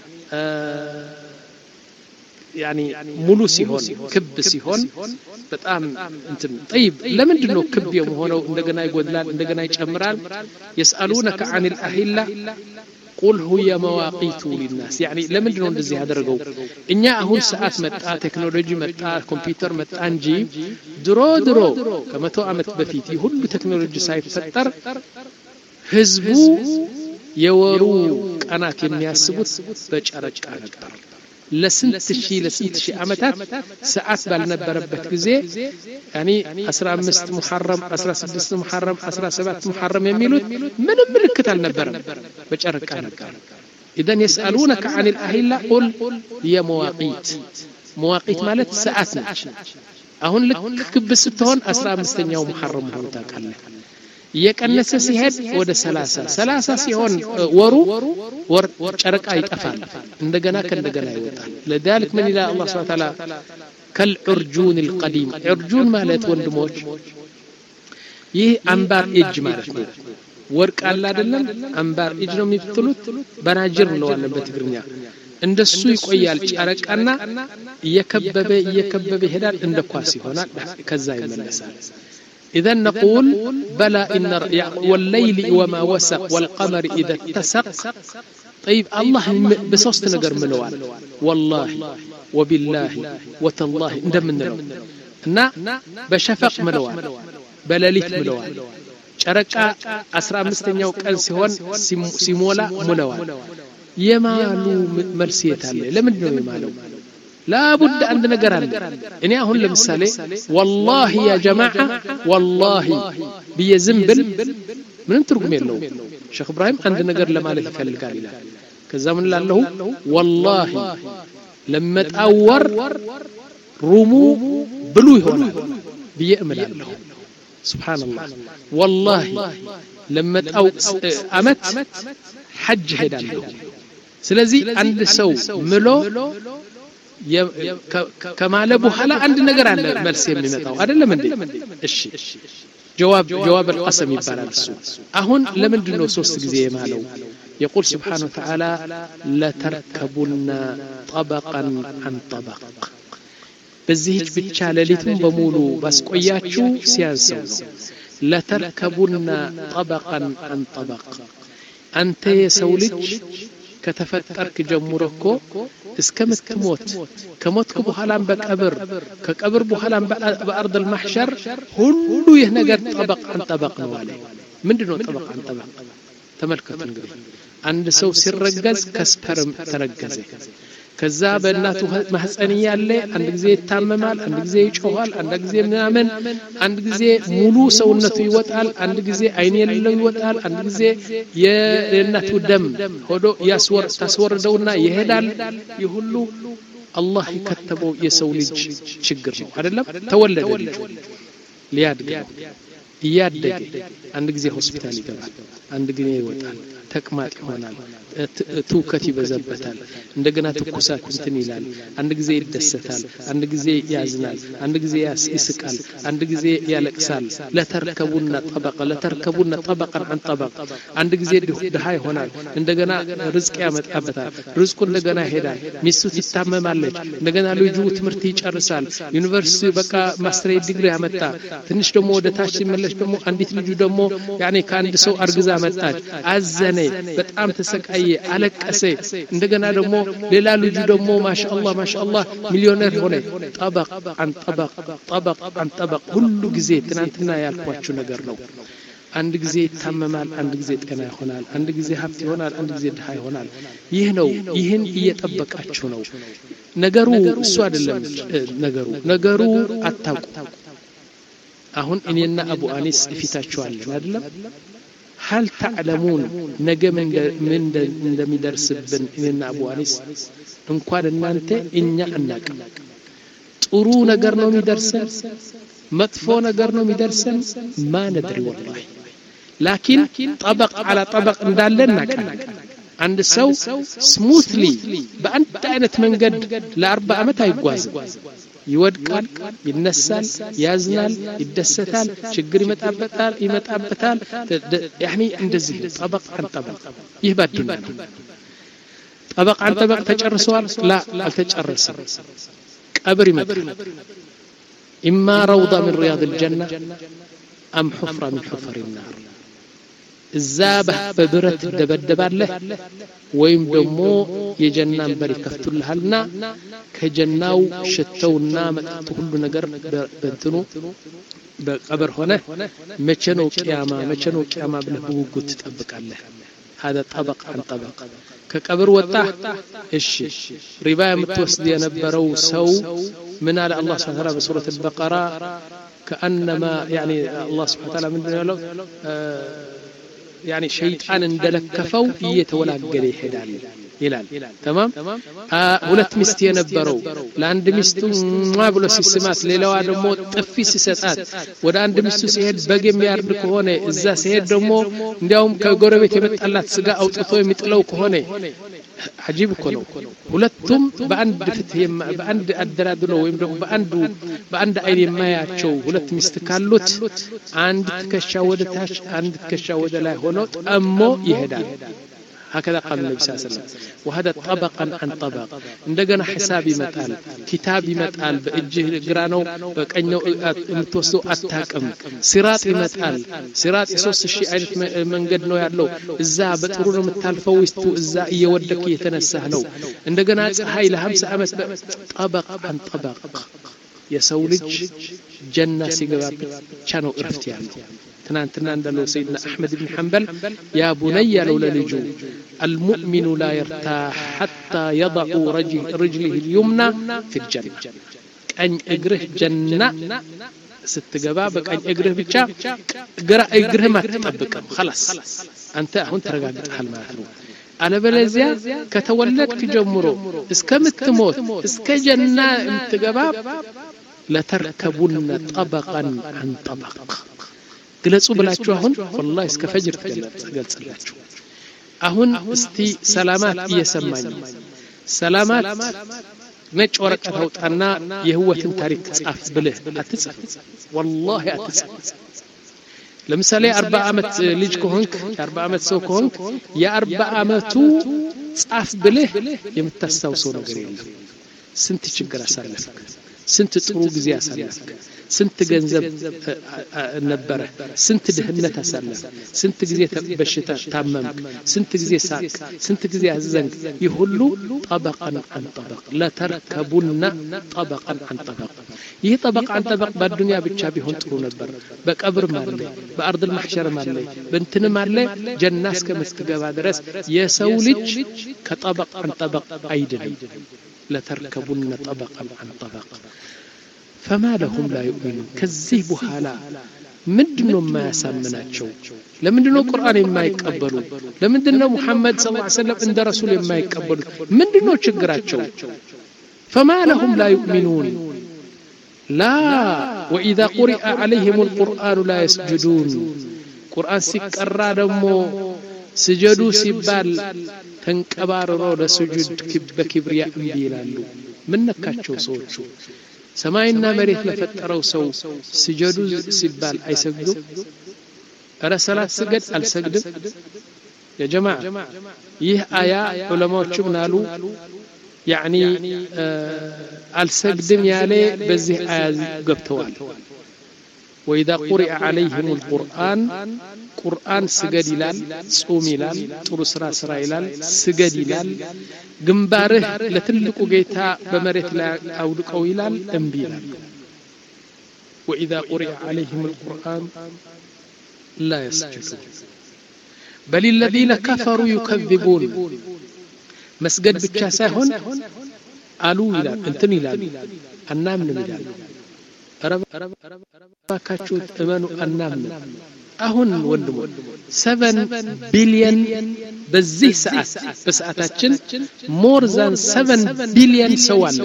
آه يعني ሙሉ ሲሆን ክብ ሲሆን በጣም እንትን طيب ለምንድን ነው ክብ የሆነው እንደገና ይጎድላል እንደገና ይጨምራል يسألونك عن الأهلة قل هي مواقيت للناس يعني ለምንድን ነው እንደዚህ ያደረገው እኛ አሁን ሰዓት መጣ ቴክኖሎጂ መጣ ኮምፒውተር መጣ እንጂ ድሮ ድሮ ከመቶ ዓመት በፊት ሁሉ ቴክኖሎጂ ሳይፈጠር ህዝቡ የወሩ ቀናት የሚያስቡት በጨረቃ ነበር ለስንት ሺ ለስንት ሺ አመታት ሰዓት ባልነበረበት ጊዜ يعني አስራ አምስት ሙሐረም አስራ ስድስት ሙሐረም አስራ ሰባት ሙሐረም የሚሉት ምንም ምልክት አልነበረም በጨረቃ ነበር اذا يسالونك عن الاهله قل هي مواقيت مواقيت ማለት ሰዓት ነች አሁን ልክ ብስትሆን አስራ አምስተኛው ሙሐረም ሆኖ ታውቃለህ የቀነሰ ሲሄድ ወደ ሰላሳ ሰላሳ ሲሆን ወሩ ወር ጨረቃ ይጠፋል እንደገና ከእንደገና ይወጣል لذلك من الى الله سبحانه وتعالى كالعرجون القديم عرجون ማለት ወንድሞች ይህ አንባር እጅ ማለት ነው ወርቅ አለ አይደለም አንባር እጅ ነው የሚጥሉት በናጅር ነው አለ በትግርኛ እንደሱ ይቆያል ጨረቃና እየከበበ እየከበበ ይሄዳል እንደ ኳስ ይሆናል ከዛ ይመለሳል إذا نقول بلى إن والليل وما وسق والقمر إذا اتسق طيب الله بصوت نجر ملوان والله وبالله وتالله ندم نلو نا بشفق ملوان بلاليت ملوان شركة أسرع مستنيا وكان سهون سيمولا ملوان يمالو مرسية الله لمن نو يمالو لا بد أن نقرأ إني أقول لمثالي والله يا جماعة والله بيزنبل من ترجم له شيخ إبراهيم عندنا نقر لما له فعل قال كذا من الله والله لما تأور رمو بلوي هنا بيأمل الله سبحان الله والله لما تأو أمت حج هدا له سلزي عند سو ملو كمال بحلا عند نجر على مرسي من متاو هذا لمن دي إيش جواب جواب القسم يبارك السوء أهون لمن دنو سوس زي مالو يقول سبحانه وتعالى لا تركبن طبقا عن طبق بزيج بتشالليتم بمولو بس قياتشو سياسو لا تركبن طبقا عن طبق أنت يسولج كتفترك جمركو اسكمت تموت كموتك بحالان بقبر كقبر بحالان بأرض المحشر كله يهنجر طبق عن طبق نوالي من دونه طبق عن طبق تملكت نقول عند سو سرجز كسبرم ترجزه كذا بناته محسنية اللي عند جزء تاممال عند جزء يشوهال عند جزء منامن عند جزء ملو سونته يوتال عند جزء عيني اللي يوتال عند جزء ينته دم هدو يسور تصور دونا يهدال يهلو الله يكتبه يسولج شجر هذا لا تولد ليادق يادق عند جزء هوسبيتال يجبال عند جزء يوتال تكمات هونال توكتي بزبتال عندنا تكوسات እንትን ይላል አንድ ጊዜ ይደሰታል አንድ ጊዜ ያዝናል አንድ ጊዜ ያስስቃል አንድ ጊዜ ያለቅሳል ለተርከቡና طبق ለተርከቡና طبقا عن طبق አንድ ጊዜ ድሃ ይሆናል እንደገና ርዝቅ ያመጣበታል ርዝቁ እንደገና ይሄዳል ሚስቱ ይታመማለች እንደገና ልጁ ትምህርት ይጨርሳል ዩኒቨርሲቲ በቃ ማስተር ዲግሪ ያመጣ ትንሽ ደግሞ ወደ ታች ሲመለስ ደግሞ አንዲት ልጁ ደግሞ ያኔ ከአንድ ሰው አርግዛ መጣች አዘነ በጣም ተሰቃየ አለቀሰ እንደገና ደግሞ ሌላ ልጁ ደግሞ ማሻአላህ ማሻአላህ ሚሊዮነር ሆነ طبق عن طبق طبق عن طبق ሁሉ ጊዜ ትናንትና ያልኳችሁ ነገር ነው አንድ ጊዜ ይታመማል አንድ ጊዜ ጤና ይሆናል አንድ ጊዜ ሀብት ይሆናል አንድ ጊዜ ድሃ ይሆናል ይህ ነው ይህን እየተጠበቃችሁ ነው ነገሩ እሱ አይደለም ነገሩ ነገሩ አታውቁ አሁን እኔና አቡ አኒስ እፊታችሁ አለን አይደለም هل تعلمون نجم من እንደሚደርስብን እኔና አቡ አኒስ እንኳን እናንተ እኛ አናውቅም ጥሩ ነገር ነው የሚደርሰን መጥፎ ነገር ነው የሚደርሰን ما ندري والله لكن طبق على طبق እንዳለን እናውቃለን አንድ ሰው ስሙትሊ በአንድ አይነት መንገድ ለ40 አመት አይጓዝም ይወድቃል ይነሳል ያዝናል ይደሰታል ችግር ይመጣበታል ይመጣበታል يعني እንደዚህ طبق عن طبق ይባድና طبق عن طبق ተጨርሷል لا አልተጨረሰም ቀብር ይመጣል اما روضه من رياض الجنه ام حفره من حفر النار الزابه በብረት ደበደባለህ ወይም ደግሞ የጀናን በር ይከፍቱልሃልና ከጀናው ሽተውና መጥቶ ሁሉ ነገር በእንትኑ በቀብር ሆነ መቼ ነው ቂያማ መቼ ነው ቂያማ ብለህ በጉጉት ትጠብቃለህ هذا طبق عن طبق ከቀብር ወጣ እሺ ሪባ የምትወስድ የነበረው ሰው ምን አለ አላህ Subhanahu Wa Ta'ala በሱረት البقره كانما يعني الله سبحانه وتعالى من قالوا يعني شيطان እንደለከፈው እየተወላገለ ይሄዳል ይላል تمام ሁለት ሚስት የነበረው ለአንድ ሚስቱ ማ ብሎ ሲስማት ሌላዋ ደግሞ ጥፊ ሲሰጣት ወደ አንድ ሚስቱ ሲሄድ በግ የሚያርድ ከሆነ እዛ ሲሄድ ደግሞ እንዲያውም ከጎረቤት የመጣላት ስጋ አውጥቶ የሚጥለው ከሆነ عجيب እኮ ነው ሁለቱም በአንድ ፍትህ በአንድ አደራድሎ ወይም ደግሞ በአንዱ በአንድ አይን የማያቸው ሁለት ሚስት ካሉት አንድ ትከሻ ወደ ታች አንድ ትከሻ ወደ ላይ ሆኖ ጠሞ ይሄዳል هكذا قال النبي صلى الله عليه وسلم وهذا طبقا عن طبق عندنا حساب يمطال كتاب يمطال باجه غرانو بقنيو امتوسو اتاقم صراط يمطال صراط ثلاث ሺህ አይነት መንገድ ነው ያለው እዛ በጥሩ ነው የምታልፈው ወይስ እዛ እየወደክ የተነሳህ ነው እንደገና ፀሐይ ለ50 አመት طبق عن طبق የሰው ልጅ ጀና ሲገባበት ብቻ ነው እረፍት ያለው ትናንትና እንዳለው سيدنا احمد بن حنبل يا بني لو للجو المؤمن لا يرتاح حتى يضع رجله اليمنى في الجنه ቀኝ እግርህ ጀና ስትገባ በቀኝ እግርህ ብቻ ግራ እግርህ ማትጠብቅም خلاص አንተ አሁን ተረጋግጠሃል ማለት ነው አለበለዚያ ከተወለድክ ጀምሮ እስከምትሞት እስከ ጀና የምትገባ لتركبن طبقا عن طبق ግለጹ ብላችሁ አሁን والله እስከ ፈጅር ተገልጸላችሁ አሁን እስቲ ሰላማት እየሰማኝ ሰላማት ነጭ ወረቀት አውጣና የህይወትን ታሪክ ጻፍ ብለህ አትጻፍ والله አትጻፍ ለምሳሌ አርባ አመት ልጅ ከሆንክ አርባ አመት ሰው ከሆንክ የ40 አመቱ ጻፍ ብለህ የምታስታውሰው ነገር የለም ስንት ችግር አሳለፍክ ስንት ጥሩ ጊዜ አሳለፍክ ስንት ገንዘብ ነበረ ስንት ድህነት አሳለፍ ስንት ጊዜ በሽታ ታመምክ ስንት ጊዜ ሳቅ ስንት ጊዜ አዘንክ ይሁሉ طبقا عن طبق لا تركبون طبقا عن طبق ይህ طبق عن طبق በዱንያ ብቻ ቢሆን ጥሩ ነበር በቀብር ማለት በአርድ المحشر ማለት በእንትን ማለት ጀና እስከምትገባ ድረስ የሰው ልጅ ከطبق عن طبق አይደለም لا تركبون طبقا عن طبق فما لهم لا يؤمنون كذي بحالا ምንድነው የማያሳምናቸው ለምንድነው ቁርአን የማይቀበሉ ለምንድነው ሙሐመድ ሰለላሁ ዐለይሂ ወሰለም እንደ ረሱል የማይቀበሉ ምንድነው ችግራቸው فما لهم لا يؤمنون لا واذا قرئ عليهم القرآن لا يسجدون ቁርአን ሲቀራ ደግሞ ስጀዱ ሲባል ተንቀባረሩ ለስጁድ በክብሪያ እንቢ ይላሉ ምን ነካቸው ሰዎቹ ሰማይና መሬት ለፈጠረው ሰው ስጀዱ ሲባል አይሰግዱም አረ ሰላት ስገድ አልሰግድም يا جماعه ይህ አያ ዑለማዎቹ ምናሉ يعني አልሰግድም ያለ በዚህ አያ ገብተዋል واذا قرئ عليهم القرآن قرآن سجد ይላል ጾም ይላል ጥሩ ስራ ስራ ይላል ስገድ ይላል ግንባርህ ለትልቁ ጌታ በመሬት ላይ አውድቀው ይላል እንቢ ይላል واذا قرئ عليهم القرآن لا يسجدون بل الذين كفروا يكذبون መስገድ ብቻ ሳይሆን አሉ ይላል እንትን ይላል አናምን ይላል አረባካችሁ እመኑ አናምን አሁን ወንድሞ seven billion በዚህ ሰዓት በሰዓታችን more than seven billion ሰው አለ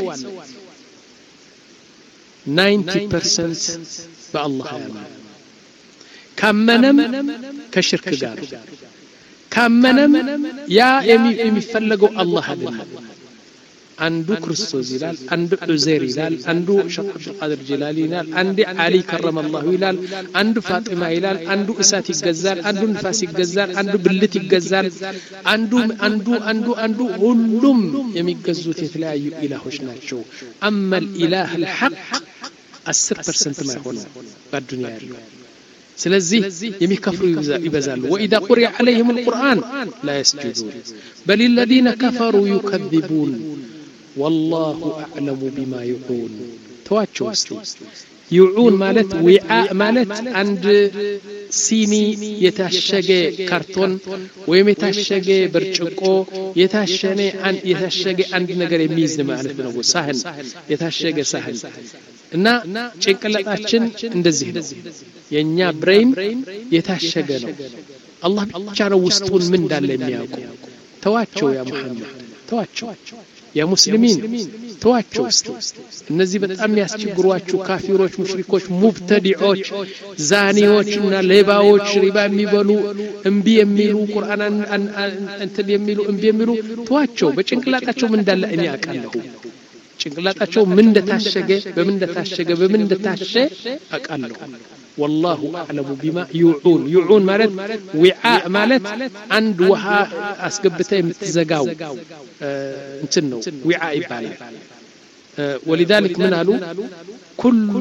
ninety percent በአላህ ያምናል ካመነም ከሽርክ ጋር ካመነም ያ የሚፈልገው አላህ አይደለም አንዱ ክርስቶስ ይላል አንዱ ዑዘይር ይላል አንዱ ሸኽ አብዱል ቃድር ጀላሊ ይላል አንዱ አሊ ከረመላሁ ይላል አንዱ ፋጢማ ይላል አንዱ እሳት ይገዛል አንዱ ንፋስ ይገዛል አንዱ ብልት ይገዛል አንዱ አንዱ አንዱ አንዱ ሁሉም የሚገዙት የተለያዩ ኢላሆች ናቸው አመል ኢላህ الحق ten percent ማይሆን በዱንያ ያለው ስለዚህ የሚከፍሩ ይበዛሉ واذا قرئ عليهم القرآن لا يسجدون بل الذين كفروا يكذبون والله أعلم بما يعون ተዋቸው እስቲ يعون ማለት وعاء ማለት አንድ ሲኒ የታሸገ ካርቶን ወይም የታሸገ ብርጭቆ የታሸነ አንድ የታሸገ አንድ ነገር የሚይዝ ማለት ነው ሳህን የታሸገ ሳህን እና ጭንቅላታችን እንደዚህ ነው የኛ ብሬን የታሸገ ነው አላህ ብቻ ነው ውስጡን ምን እንዳለ የሚያውቁ ተዋቸው ያ መሐመድ ተዋቸው ያ ሙስሊሚን ተዋቸው እነዚህ በጣም ያስቸግሯችሁ ካፊሮች ሙሽሪኮች ሙብተዲዖች ዛኒዎችና ሌባዎች ሪባ የሚበሉ እንቢ የሚሉ ቁርአን እንትን የሚሉ እንቢ የሚሉ ተዋቸው በጭንቅላታቸው ምን እንዳለ እኔ አውቃለሁ ጭንቅላታቸው ምን እንደታሸገ በምን እንደታሸገ በምን እንደታሸ አውቃለሁ والله اعلم بما يعون يعون ማለት وعاء ማለት አንድ ውሃ አስገብተ የምትዘጋው እንትን ነው وعاء ይባላል ولذلك من قالوا كل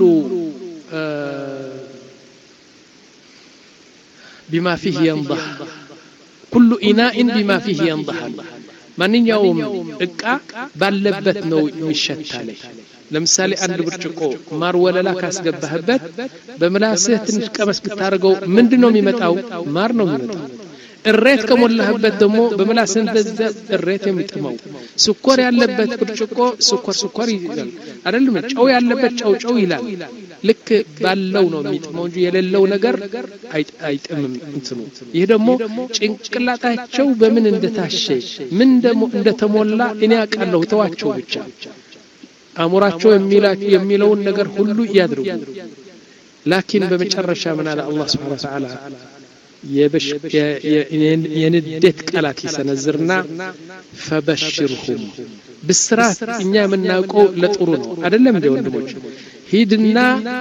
بما فيه ينضح كل إناء بما فيه ينضح ማንኛውም እቃ ባለበት ነው የሚሸታለይ ለምሳሌ አንድ ብርጭቆ ማር ወለላ ካስገባህበት በመላስህ ትንሽ ቀመስ ብታረገው ምንድነው የሚመጣው ማር ነው የሚመጣው እሬት ከሞላህበት ደግሞ በመላስህ እንደዛ እሬት የሚጥመው ስኳር ያለበት ብርጭቆ ስኳር ስኳር ይላል አይደለም ጨው ያለበት ጨው ጨው ይላል ልክ ባለው ነው የሚጥመው እንጂ የሌለው ነገር አይጥምም እንትኑ ይሄ ደግሞ ጭንቅላታቸው በምን እንደታሸ ምን ደግሞ እንደተሞላ እኔ አውቃለሁ ተዋቸው ብቻ አሙራቸው የሚላቸው የሚለውን ነገር ሁሉ ያድርጉ ላኪን በመጨረሻ ምን አለ አላህ Subhanahu Wa Ta'ala የበሽ የንዴት ቃላት ይሰነዝርና ፈበሽርሁም ብስራት እኛ የምናውቀው ለጥሩ ነው አይደለም እንደ ወንድሞች ሂድና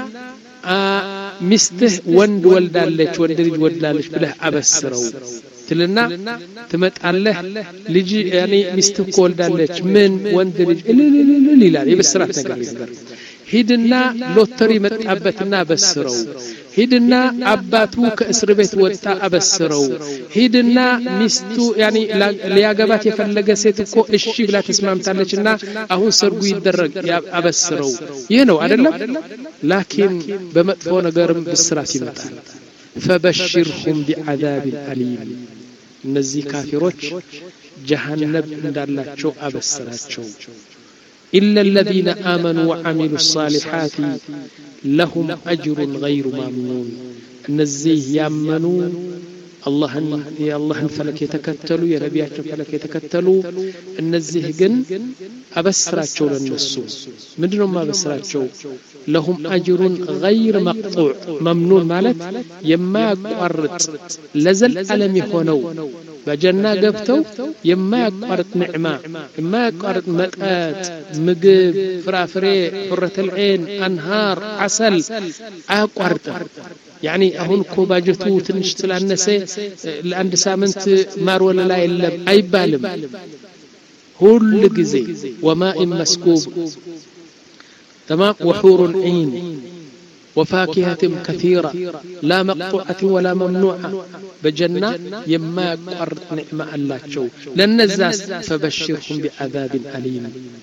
ሚስትህ ወንድ ወልዳለች ወንድ ልጅ ወልዳለች ብለህ አበስረው ትልና ትመጣለህ ልጅ ያኔ ሚስትህ ወልዳለች ምን ወንድ ልጅ እልል ይላል የብስራት ነገር ይዘር ሂድና ሎተሪ መጣበትና አበስረው ሂድና አባቱ ከእስር ቤት ወጣ አበስረው ሂድና ሚስቱ ያኒ ሊያገባት የፈለገ ሴት እኮ እሺ ብላ ተስማምታለችና አሁን ሰርጉ ይደረግ አበስረው ይሄ ነው አይደለም ላኪን በመጥፎ ነገርም ብስራት ይመጣል فبشرهم بعذاب أليم እነዚህ ካፊሮች ጀሃነም እንዳላቸው አበስራቸው إلا الذين آمنوا وعملوا الصالحات لهم أجر غير ممنون النزيه يامنوا الله يا الله فلك يتكتلوا يا نبياتهم فلك يتكتلوا النزيه جن أبسراتشو للنسو مدنهم ما أبسراتشو لهم أجر غير مقطوع ممنون مالت يما قرط لزل ألم يخونوا بجنة قبتو يما قرط نعمة يما قرط مقات مقب فرافري حرة العين أنهار عسل أقرط يعني أهون كوباجتو تنش تلانسي لأند سامنت مار ولا لا إلا أي بالم كل جزي وماء مسكوب تمام وحور عين وفاكهة كثيرة لا مقطوعة ولا ممنوعة بجنة يما قرط نعمة الله شو لن نزاس فبشرهم بعذاب أليم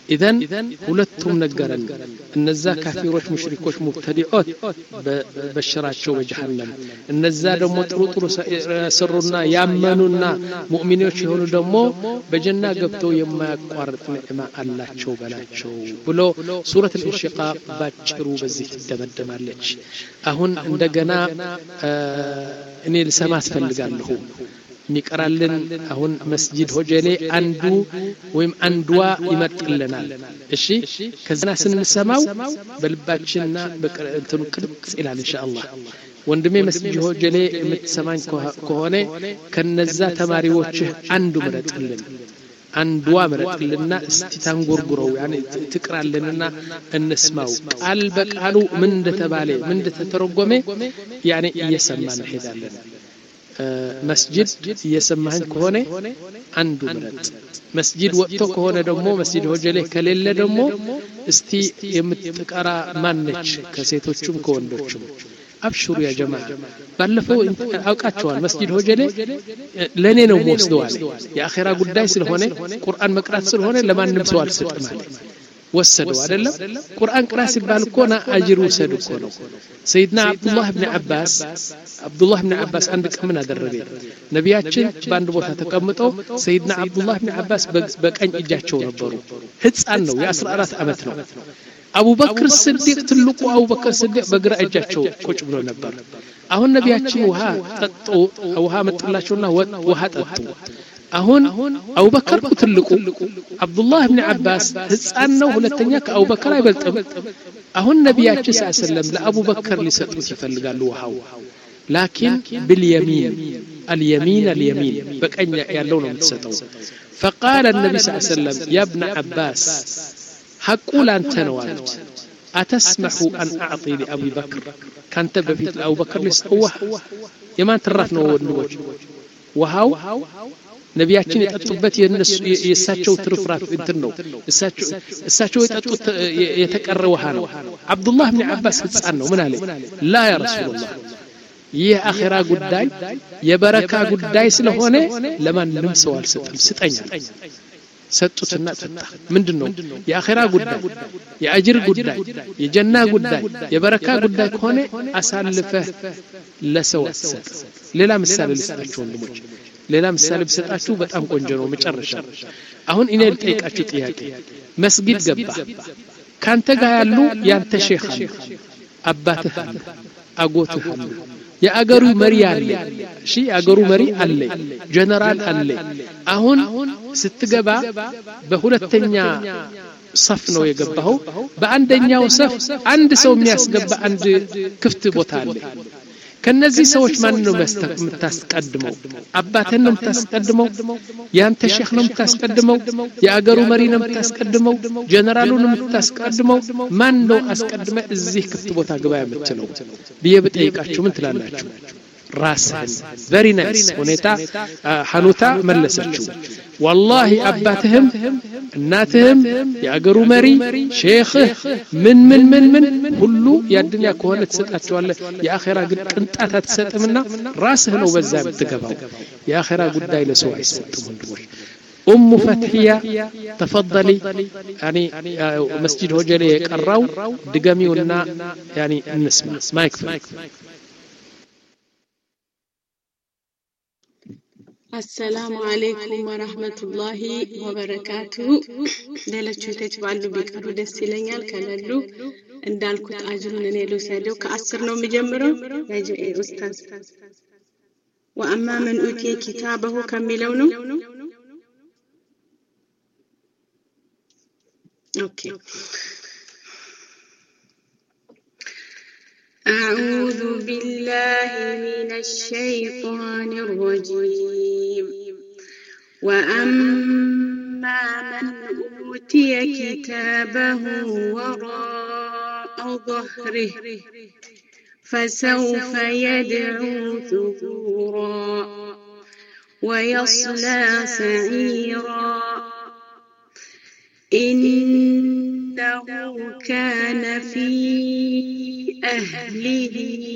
إذن ሁለቱም ነገረን እነዛ ካፊሮች ሙሽሪኮች ሙብተዲዖት በበሽራቸው በጀሃነም እነዛ ደግሞ ጥሩ ጥሩ ሰሩና ያመኑና ሙእሚኖች የሆኑ ደግሞ በጀና ገብተው የማያቋርጥ ንዕማ አላቸው በላቸው ብሎ ሱረት الانشقاق ባጭሩ በዚህ ትደመደማለች። አሁን እንደገና እኔ ልሰማት ፈልጋለሁ ሚቀራልን አሁን መስጂድ ሆጀሌ አንዱ ወይም አንዷ ይመጥልናል። እሺ ከዛና ስንሰማው በልባችንና በእንትኑ ቅልጽ ይላል ኢንሻአላህ። ወንድሜ መስጂድ ሆጀሌ የምትሰማኝ ከሆነ ከነዛ ተማሪዎች አንዱ ምረጥልን አንዷ ምረጥልና እስቲ ታንጎርጉረው ያኔ ትቅራልንና እንስማው ቃል በቃሉ ምን እንደተባለ ምን እንደተተረጎመ ያኔ እየሰማን እንሄዳለን። መስጂድ እየሰማህን ከሆነ አንዱ ምረጥ። መስጂድ ወጥቶ ከሆነ ደግሞ መስጂድ ሆጀሌ ከሌለ ደግሞ እስቲ የምትቀራ ማነች ከሴቶቹም ከወንዶቹም አብሽሩ ያ ጀማዓ ባለፈው አውቃቸዋል መስጂድ ሆጀሌ ለኔ ነው ወስደዋል የአኺራ ጉዳይ ስለሆነ ቁርአን መቅራት ስለሆነ ለማንም ሰው አልሰጥም ማለት ወሰደው አይደለም ቁርአን ቅራ ሲባል ኮና አጅሩ ወሰዱ እኮ ነው። ሰይድና አብዱላህ ኢብኑ አባስ አብዱላህ ኢብኑ አባስ አንድ ቀን አደረገ ነቢያችን በአንድ ቦታ ተቀምጠው ሰይድና አብዱላህ ኢብኑ አባስ በቀኝ እጃቸው ነበሩ። ህፃን ነው የ14 አመት ነው። አቡበክር ስዲቅ ትልቁ አቡበክር ስዲቅ በግራ እጃቸው ቁጭ ብሎ ነበር። አሁን ነቢያችን ውሃ ጠጡ ውሃ መጥላቸውና ውሃ ጠጡ። አሁን አቡበክር ትልቁ አብዱላህ ኢብኑ አባስ ህፃን ነው ሁለተኛ ከአቡበክር አይበልጥም። አሁን ነቢያችን ሰለላሁ ለአቡበክር ሊሰጡት ይፈልጋሉ ውሃው ላኪን باليمين اليمين اليمين በቀኝ ያለው ነው የምትሰጠው። فقال النبي صلى الله عليه وسلم يا ابن عباس حقول أنت نوالت أتسمح أن أعطي لأبي بكر كانت بفيت لأبو بكر لسأوه يمان ترفنا ونوج وهاو ነቢያችን የጠጡበት የሳቸው ትርፍራፍ እንትን ነው እሳቸው እሳቸው የጠጡት የተቀረ ውሃ ነው። አብዱላህ ኢብኑ አባስ ህፃን ነው ምን አለ ላ ያ ረሱላህ ይህ አኺራ ጉዳይ የበረካ ጉዳይ ስለሆነ ለማንም ሰው አልሰጥም ስጠኝ ሰጡትና ጠጣ። ምንድነው የአኺራ ጉዳይ የአጅር ጉዳይ የጀና ጉዳይ የበረካ ጉዳይ ከሆነ አሳልፈህ ለሰው አትሰጥ። ሌላ ምሳሌ ልስጣችሁ ወንድሞች ሌላ ምሳሌ ብሰጣችሁ በጣም ቆንጆ ነው መጨረሻ። አሁን እኔ ልጠይቃችሁ ጥያቄ መስጊድ ገባ ካንተ ጋር ያሉ ያንተ ሼኽ አለ አባትህ አለ አጎትህ አለ የአገሩ መሪ አለ እሺ የአገሩ መሪ አለ ጀነራል አለ። አሁን ስትገባ በሁለተኛ صف ነው የገባው በአንደኛው ሰፍ አንድ ሰው የሚያስገባ አንድ ክፍት ቦታ አለ። ከነዚህ ሰዎች ማን ነው የምታስቀድመው? አባትህን ነው የምታስቀድመው? ያንተ ሼኽ ነው የምታስቀድመው? የአገሩ መሪ ነው የምታስቀድመው? ጀነራሉን ነው የምታስቀድመው? ማን ነው አስቀድመ እዚህ ክፍት ቦታ ግባ የምትለው ብዬ ብጠይቃችሁ ምን ትላላችሁ? ራስህን very nice ሁኔታ ሐኑታ መለሰችው والله አባትህም እናትህም የአገሩ መሪ ሼኽህ ምን ምን ምን ምን ሁሉ ያድንያ ከሆነ ተሰጣቸዋለህ የአኺራ ግን ቅንጣት አትሰጥምና ራስህ ነው በዛ የምትገባው። የአኺራ ጉዳይ ለሰው አይሰጥም ወንድሞች። ኡሙ ፈትሂያ ተፈضلي يعني መስጂድ ሆጀሌ የቀራው ድገሚውና يعني እንስማ ማይክ السلام عليكم ورحمة الله وبركاته دلتشو تجبالو بيقرو دس ይለኛል ከለሉ እንዳልኩት አጅሩን እኔ ልውሰደው ከአስር ነው የሚጀምረው ያጀ ኡስታዝ وأما من أوتي كتابه ከሚለው ነው ኦኬ أعوذ بالله من الشيطان الرجيم وأما من أوتي كتابه وراء ظهره فسوف يدعو ثبورا ويصلى سعيرا إنه كان في أهله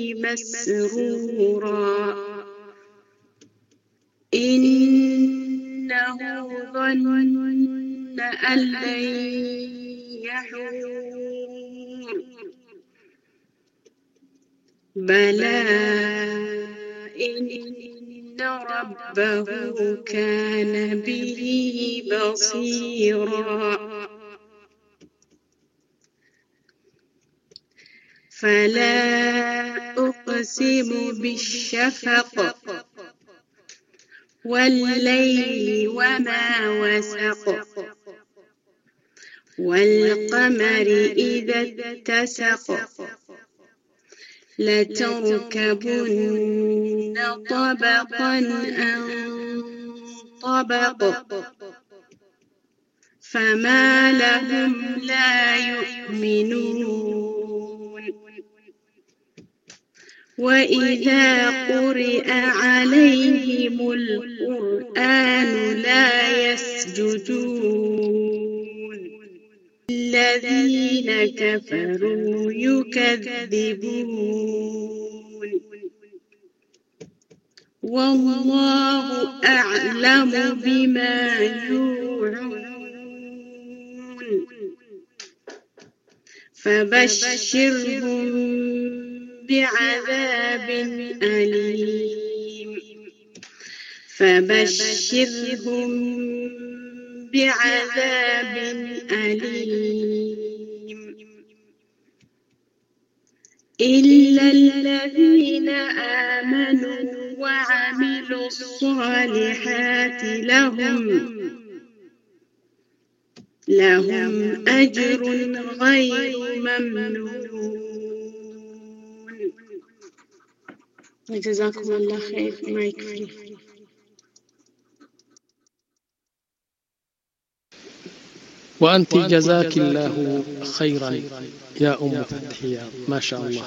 مسرورا إنه ظن أن لن يحور بلى إن ربه كان به بصيرا فلا أقسم بالشفق والليل وما وسق والقمر إذا اتسق لتركبن طبقا عن طبق فما لهم لا يؤمنون وإذا قرئ عليهم القرآن لا يسجدون الذين كفروا يكذبون والله أعلم بما يوعون فبشرهم بعذاب أليم فبشرهم بعذاب أليم إلا الذين آمنوا وعملوا الصالحات لهم لهم أجر غير ممنون جزاكم الله خير ما يكفي وأنت جزاك الله خيرا يا أم فتحية ما شاء الله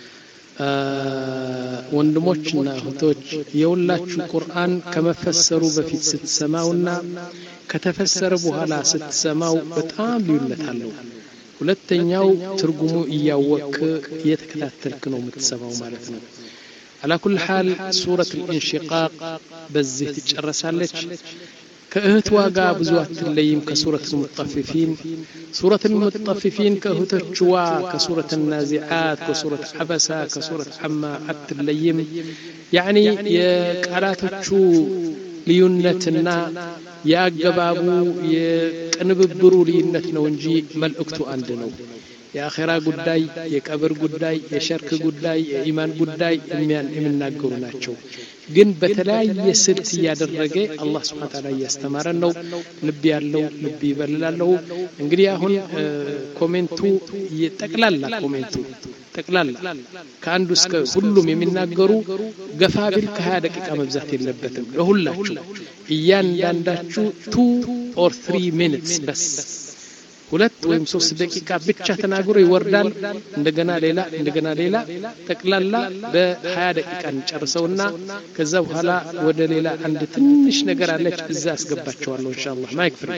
ወንድሞችና እህቶች የሁላችሁ ቁርአን ከመፈሰሩ በፊት ስትሰማውና ከተፈሰረ በኋላ ስትሰማው በጣም ልዩነት አለው ሁለተኛው ትርጉሙ እያወቅ እየተከታተልክ ነው የምትሰማው ማለት ነው على كل حال سورة الانشقاق بزه تጨረሳለች ከእህት ዋጋ ብዙ አትለይም ከሱረት المطففين سورة المطففين ከእህቶችዋ ከሱረት النازعات ከሱረት عبسة ከሱረት عما አትለይም يعني የቃላቶቹ ልዩነትና ያገባቡ የቅንብብሩ ልዩነት ነው እንጂ መልእክቱ አንድ ነው የአኺራ ጉዳይ የቀብር ጉዳይ የሸርክ ጉዳይ የኢማን ጉዳይ የሚናገሩ ናቸው ግን በተለያየ ስልት ያደረገ አላህ Subhanahu Wa Ta'ala ያስተማረን ነው ልብ ያለው ልብ ይበልላለው እንግዲህ አሁን ኮሜንቱ ይጠቅላላ ኮሜንቱ ጠቅላላ ከአንዱ እስከ ሁሉም የሚናገሩ ገፋቢል ከ20 ደቂቃ መብዛት የለበትም ለሁላችሁ እያንዳንዳችሁ two or three minutes በስ ሁለት ወይም ሶስት ደቂቃ ብቻ ተናግሮ ይወርዳል እንደገና ሌላ እንደገና ሌላ ተቅላላ በ20 ደቂቃ እንጨርሰውና ከዛ በኋላ ወደ ሌላ አንድ ትንሽ ነገር አለች እዛ አስገባቸዋለሁ ኢንሻአላህ ማይክ ፍሪ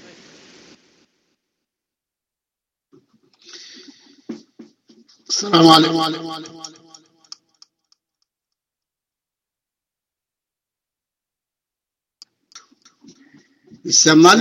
السلام عليكم يسمال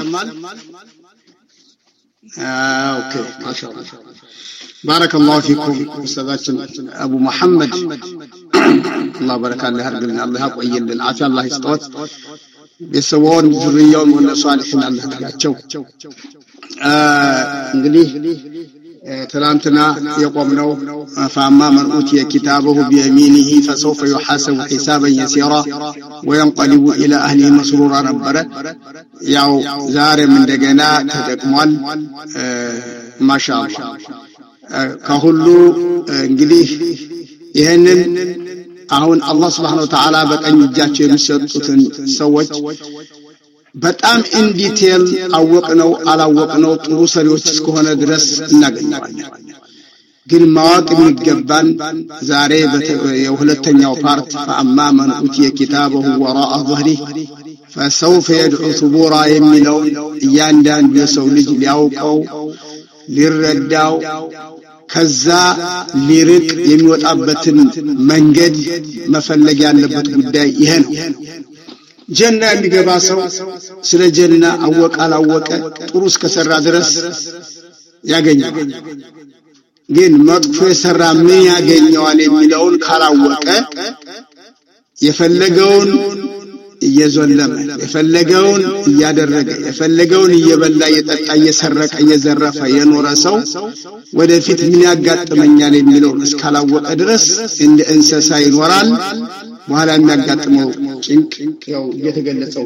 آه، اوكي ما شاء الله بارك الله فيكم استاذاتنا ابو محمد الله بارك الله يرجلنا الله يقوي لنا عافيه الله يستوت بيسوون ذريون من صالحين الله تعالى آه انجليز تلانتنا يقومنو فاما من اوتي كتابه بيمينه فسوف يحاسب حسابا يسيرا وينقلب الى اهله مسرورا ربنا ያው ዛሬም እንደገና ተጠቅሟል ማሻአላህ ከሁሉ እንግዲህ ይሄንን አሁን አላህ Subhanahu Wa Ta'ala በቀኝ እጃቸው የሚሰጡትን ሰዎች በጣም ኢን ዲቴል አወቅነው አላወቅነው ጥሩ ሰሪዎች እስከሆነ ድረስ እናገኛለን ግን ማወቅ የሚገባን ዛሬ የሁለተኛው ፓርት فاما من اوتي كتابه وراء ظهره فسوف يدعو ثبورا የሚለው እያንዳንዱ የሰው ልጅ ሊያውቀው ሊረዳው ከዛ ሊርቅ የሚወጣበትን መንገድ መፈለግ ያለበት ጉዳይ ይሄ ነው ጀና የሚገባ ሰው ስለ ጀና አወቀ አላወቀ ጥሩ እስከሰራ ድረስ ያገኛል ግን መጥፎ የሰራ ምን ያገኘዋል የሚለውን ካላወቀ የፈለገውን እየዘለመ የፈለገውን ያደረገ የፈለገውን እየበላ የጠጣ እየሰረቀ እየዘረፈ የኖረ ሰው ወደፊት ምን ያጋጥመኛል የሚለውን እስካላወቀ ድረስ እንደ እንስሳ ይኖራል በኋላ የሚያጋጥመው ጭንቅ ያው እየተገለጸው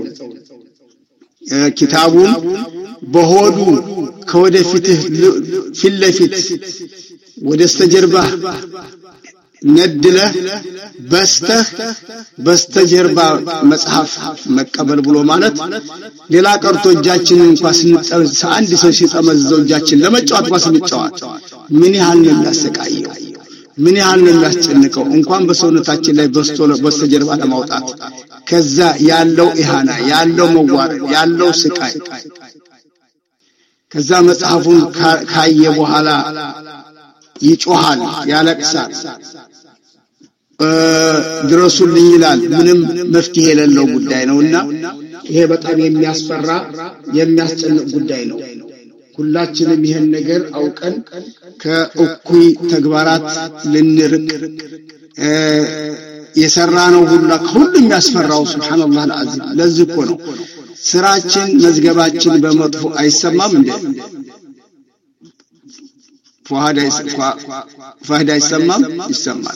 ኪታቡን በሆዱ ከወደፊት ፊትለፊት ወደስተጀርባ ነድለ በስተህ በስተጀርባ መጽሐፍ መቀበል ብሎ ማለት ሌላ ቀርቶ እጃችንን እንኳን ስንጠምዝ አንድ ሰው ሲጠመዘው እጃችን ለመጫወት እንኳን ስንጫወት ምን ያህል ነው የሚያሰቃየው ምን ያህል ነው የሚያስጨንቀው እንኳን በሰውነታችን ላይ በስቶ በስተጀርባ ለማውጣት ከዛ ያለው ኢሃና ያለው መዋረድ ያለው ስቃይ ከዛ መጽሐፉን ካየ በኋላ ይጮሃል ያለቅሳል ድረሱልኝ ይላል ምንም መፍትሄ የሌለው ጉዳይ ነውና ይሄ በጣም የሚያስፈራ የሚያስጨንቅ ጉዳይ ነው ሁላችንም ይሄን ነገር አውቀን ከእኩይ ተግባራት ልንርቅ የሰራነው ሁሉ ሁሉ የሚያስፈራው ሱብሃንአላህ አልዓዚም ለዚህ እኮ ነው ስራችን መዝገባችን በመጥፎ አይሰማም እንዴ ፈሃዳ ፈሃዳ አይሰማም ይሰማል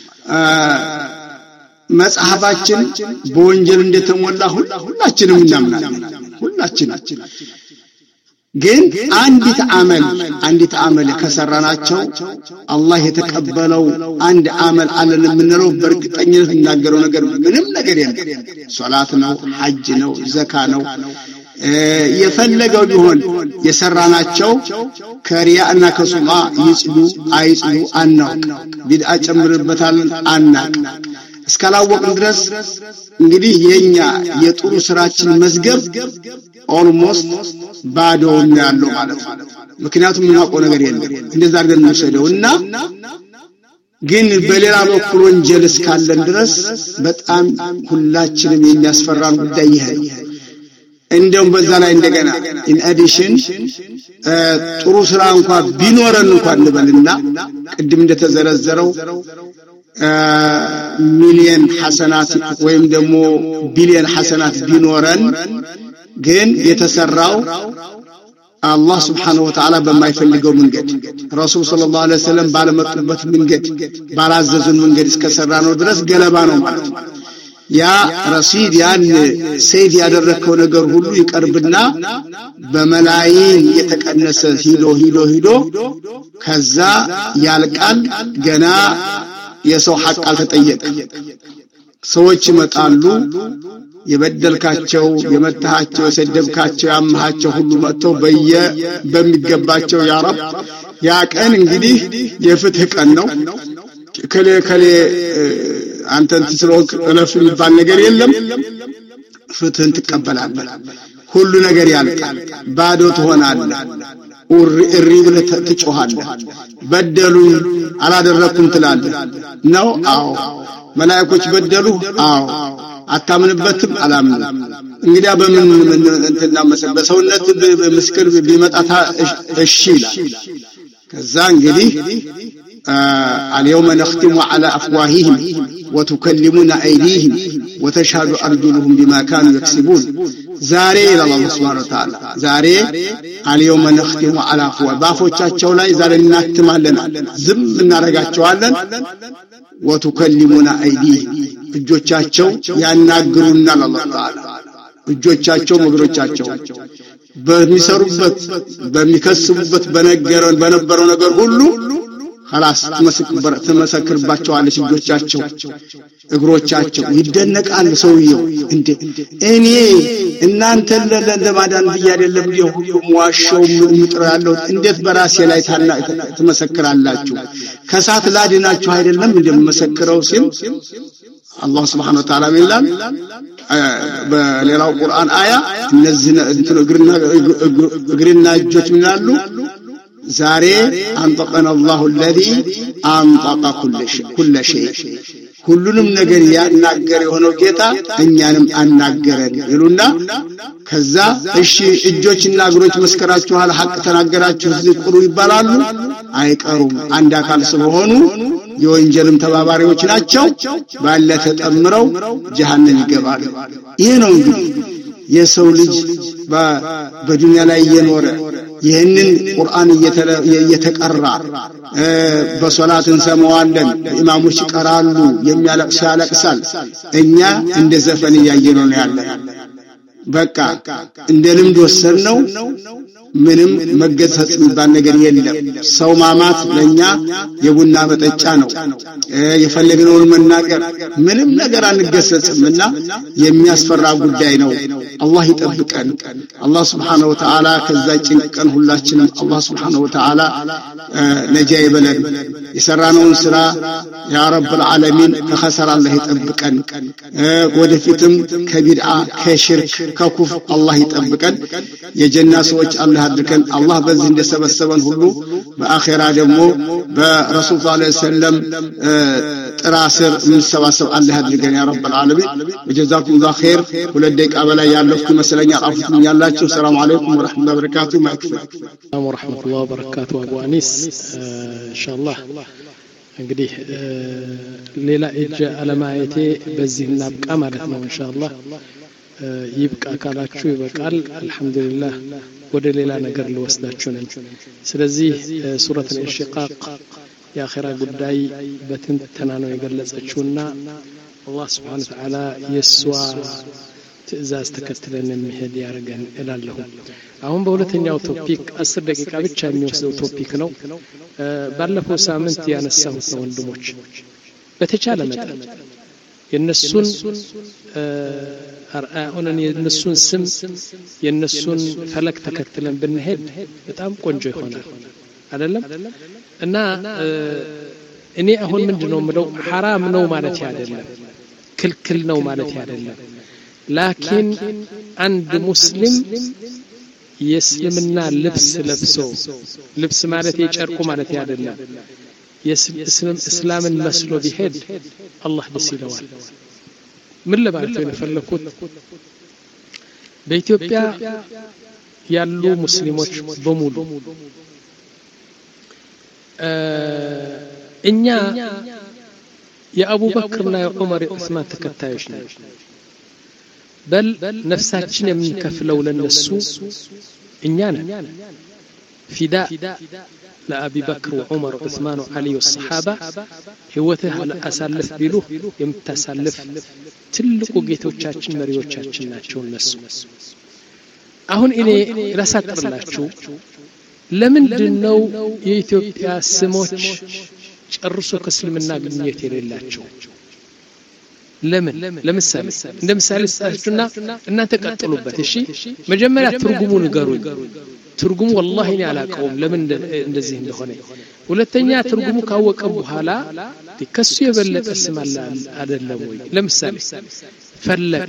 መጽሐፋችን በወንጀል እንደተሞላ ሁላችንም እናምናለን ሁላችንም ግን አንዲት አመል አንዲት አመል ከሰራናቸው አላህ የተቀበለው አንድ አመል አለን የምንለው በእርግጠኝነት እናገረው ነገር ምንም ነገር የለም ሶላት ነው ሐጅ ነው ዘካ ነው የፈለገው ቢሆን የሰራናቸው ከሪያና ከሱማ ይጽሉ አይጽሉ አናውቅ ቢድዓ ጨምርበታልን አናውቅ እስካላወቅን ድረስ እንግዲህ የኛ የጥሩ ስራችን መዝገብ ኦልሞስት ባዶ ነው ያለው ማለት ነው ምክንያቱም ምናውቀው ነገር የለም እንደዛ አድርገን እንወስደውና ግን በሌላ በኩል ወንጀል እስካለን ድረስ በጣም ሁላችንም የሚያስፈራን ጉዳይ ይሄ እንደውም በዛ ላይ እንደገና in addition ጥሩ ስራ እንኳን ቢኖረን እንኳን ልበልና ቅድም እንደተዘረዘረው ሚሊየን ሐሰናት ወይም ደግሞ ቢሊየን ሐሰናት ቢኖረን ግን የተሰራው አላህ Subhanahu Wa Ta'ala በማይፈልገው መንገድ ረሱል ሰለላሁ ዐለይሂ ወሰለም ባለመጡበት መንገድ ባላዘዙን መንገድ እስከሰራነው ድረስ ገለባ ነው ማለት ነው ያ ረሲድ ያን ሰይድ ያደረከው ነገር ሁሉ ይቀርብና በመላእክት የተቀነሰ ሂዶ ሂዶ ሂዶ ከዛ ያልቃል ገና የሰው ሐቅ አልተጠየቀ ሰዎች ይመጣሉ የበደልካቸው የመታሃቸው የሰደብካቸው ያመሃቸው ሁሉ መጥተው በየ በሚገባቸው ያ ረብ ያ ቀን እንግዲህ የፍትህ ቀን ነው ከለ ከለ አንተን ትስሎክ እለፍ የሚባል ነገር የለም ፍትህን ትቀበላለህ ሁሉ ነገር ያልቃል ባዶ ትሆናለህ እሪ ብለህ ትጮሃለህ በደሉ አላደረኩም ትላለህ ነው አዎ መላእክቶች በደሉ አዎ አታምንበትም አላምንም እንግዲያ በምን እንትና በሰውነት ምስክር ቢመጣታ እሺ ይላል ከዛ እንግዲህ اليوم نختم على أفواههم وتكلمنا أيديهم وتشهد أرجلهم بما كانوا يكسبون زاري إلى الله سبحانه وتعالى زاري اليوم نختم على أفواه بافوچاچو ላይ ዛሬ እናክትማለና ዝም እናረጋቸዋለን وتكلمنا أيديهم እጆቻቸው ያናግሩናል አላህ ተዓላ እጆቻቸው እግሮቻቸው በሚሰሩበት በሚከስቡበት በነገረን በነበረው ነገር ሁሉ خلاص ተመስክር ተመሰክርባቸዋለች እጆቻቸው እግሮቻቸው ይደነቃል ሰውየው እንዴ እኔ እናንተ ለማዳን ብዬ አይደለም ሁሉ ሙዋሸው ምጥራ ያለው እንዴት በራሴ ላይ ታና ተመሰክራላችሁ ከሳት ላድናችሁ አይደለም እንደምመሰክረው ሲል አላህ Subhanahu Wa Ta'ala ይላል በሌላው ቁርአን አያ እነዚህ እግርና እግርና እጆች ምናሉ ዛሬ አንጠቀና الله الذي انطق كل شيء كل شيء ሁሉንም ነገር ያናገረ የሆነው ጌታ እኛንም አናገረን ይሉና ከዛ እሺ እጆችና እግሮች መስከራችኋል ሐቅ ተናገራችሁ ዝቁሩ ይባላሉ አይቀሩም አንድ አካል ስለሆኑ የወንጀልም ተባባሪዎች ናቸው ባለ ተጠምረው ጀሃነም ይገባሉ ይሄ ነው እንግዲህ የሰው ልጅ በዱንያ ላይ እየኖረ ይሄንን ቁርአን እየተቀራ በሶላት እንሰማዋለን ኢማሞች ይቀራሉ የሚያለቅስ ያለቅሳል እኛ እንደ ዘፈን ያየነው ነው ያለ በቃ እንደ ልምድ ወሰድነው ምንም መገሰጽ የሚባል ነገር የለም ሰው ማማት ለኛ የቡና መጠጫ ነው የፈለግነውን መናገር ምንም ነገር አንገሰጽምና የሚያስፈራ ጉዳይ ነው አላህ ይጠብቀን አላህ Subhanahu Wa Ta'ala ከዛ ጭንቀን ሁላችንም አላህ Subhanahu Wa Ta'ala ነጃ ይበለን የሰራነውን ስራ ያ ረብል ዓለሚን ከኸሰራ አላህ ይጠብቀን ወደፊትም ከቢድዓ ከሽርክ ከኩፍ አላህ ይጠብቀን የጀና ሰዎች አላህ አድርገን አላህ በዚህ እንደሰበሰበን ሁሉ በአኺራ ደግሞ በረሱል ሰለላሁ ዐለይሂ ወሰለም ጥራ ስር እንሰባሰብ አላህ አድርገን ያ ረብል ዓለሚን ወጀዛኩሙላሁ ኸይር ሁለት ደቂቃ በላይ ያለፍኩ መስለኛል አፍቱም ያላችሁ ሰላም አለይኩም ወራህመቱላሂ ወበረካቱ ማክፈል ወራህመቱላሂ ወበረካቱ አቡ አኒስ ኢንሻአላህ እንግዲህ ሌላ እጅ አለማየቴ በዚህ እናብቃ ማለት ነው ኢንሻአላህ ይብቃ ካላችሁ ይበቃል አልহামዱሊላህ ወደ ሌላ ነገር ልወስዳችሁ ነኝ ስለዚህ ሱረት አልኢንሽቃቅ የአኺራ ጉዳይ በትንተና ነው የገለጸችውና አላህ Subhanahu Wa Ta'ala የሷ ትእዛዝ ተከትለን እንሄድ ያርገን እላለሁ አሁን በሁለተኛው ቶፒክ አስር ደቂቃ ብቻ የሚወስደው ቶፒክ ነው ባለፈው ሳምንት ያነሳሁት ነው ወንድሞች በተቻለ መጠን የነሱን አርአኡን የነሱን ስም የነሱን ፈለክ ተከትለን ብንሄድ በጣም ቆንጆ ይሆናል አይደለም እና እኔ አሁን ምንድነው ምለው حرام ነው ማለት አይደለም ክልክል ነው ማለት አይደለም ላኪን አንድ ሙስሊም የእስልምና ልብስ ለብሶ ልብስ ማለት የጨርቁ ማለት አይደለም የእስላምን መስሎ ቢሄድ አላህ ደስ ይለዋል ምን ለማለት ነው የፈለኩት በኢትዮጵያ ያሉ ሙስሊሞች በሙሉ እኛ የአቡበክርና የዑመር የዑስማን ተከታዮች ነን በል ነፍሳችን የምንከፍለው ለነሱ እኛ ነን ፊዳ ለአቢ በክር ወዑመር ወዑስማን ወዓሊ ወሰሃባ ህይወትህ አሳልፍ ቢሉ የምታሳልፍ ትልቁ ጌቶቻችን መሪዎቻችን ናቸው እነሱ አሁን እኔ ላሳጥርላችሁ ለምንድነው የኢትዮጵያ ስሞች ጨርሶ ከእስልምና ግንኙነት የሌላቸው ለምን ለምሳሌ እንደምሳሌ ስታችሁና እናንተ ቀጥሉበት እሺ መጀመሪያ ትርጉሙ ንገሩኝ ትርጉሙ والله እኔ አላቀውም ለምን እንደዚህ እንደሆነ ሁለተኛ ትርጉሙ ካወቀ በኋላ ከሱ የበለጠ ስም አለ አይደለም ወይ ለምሳሌ ፈለቀ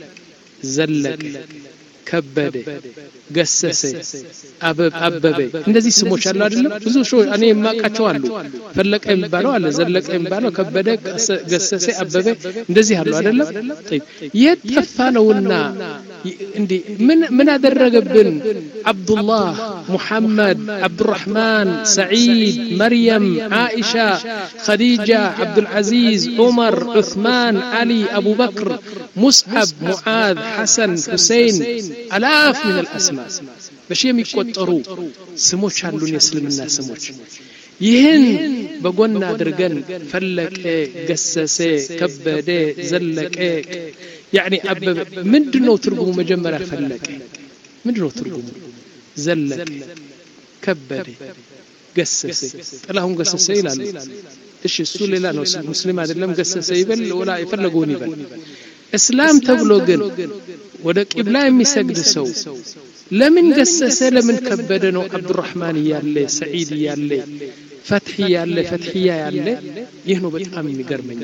ዘለቀ ከበደ ገሰሰ አበብ አበበ እንደዚህ ስሞች አሉ አይደለም ብዙ ሾ እኔ የማቃቸው አሉ ፈለቀ የሚባለው አለ ዘለቀ የሚባለው ከበደ ገሰሰ አበበ እንደዚህ አሉ አይደለም طيب የተፋነውና እንዴ ምን ምን አደረገብን አብዱላህ ሙሐመድ አብዱራህማን ሰዒድ መርየም አይሻ ኸዲጃ አብዱል አዚዝ ዑመር ዑስማን አሊ አቡበክር ሙስዓብ ሙዓዝ ሐሰን ሁሴን አላፍ من الاسماء በሺ የሚቆጠሩ ስሞች አሉን የእስልምና ስሞች ይህን በጎን አድርገን ፈለቀ ገሰሰ ከበደ ዘለቀ يعني አበበ ምንድነው ትርጉሙ መጀመሪያ ፈለቀ ምንድነው ትርጉሙ ዘለቀ ከበደ ገሰሰ ጥላሁን ገሰሰ ይላሉ እሺ እሱ ሌላ ነው ሙስሊም አይደለም ገሰሰ ይበል ወላ ይፈልጉን ይበል እስላም ተብሎ ግን ወደ ቂብላ የሚሰግድ ሰው ለምን ገሰሰ ለምን ከበደ ነው አብዱራህማን ያለ ሰዒድ ያለ ፈትህ ያለ ፈትህያ ያለ ይህ ነው በጣም የሚገርመኝ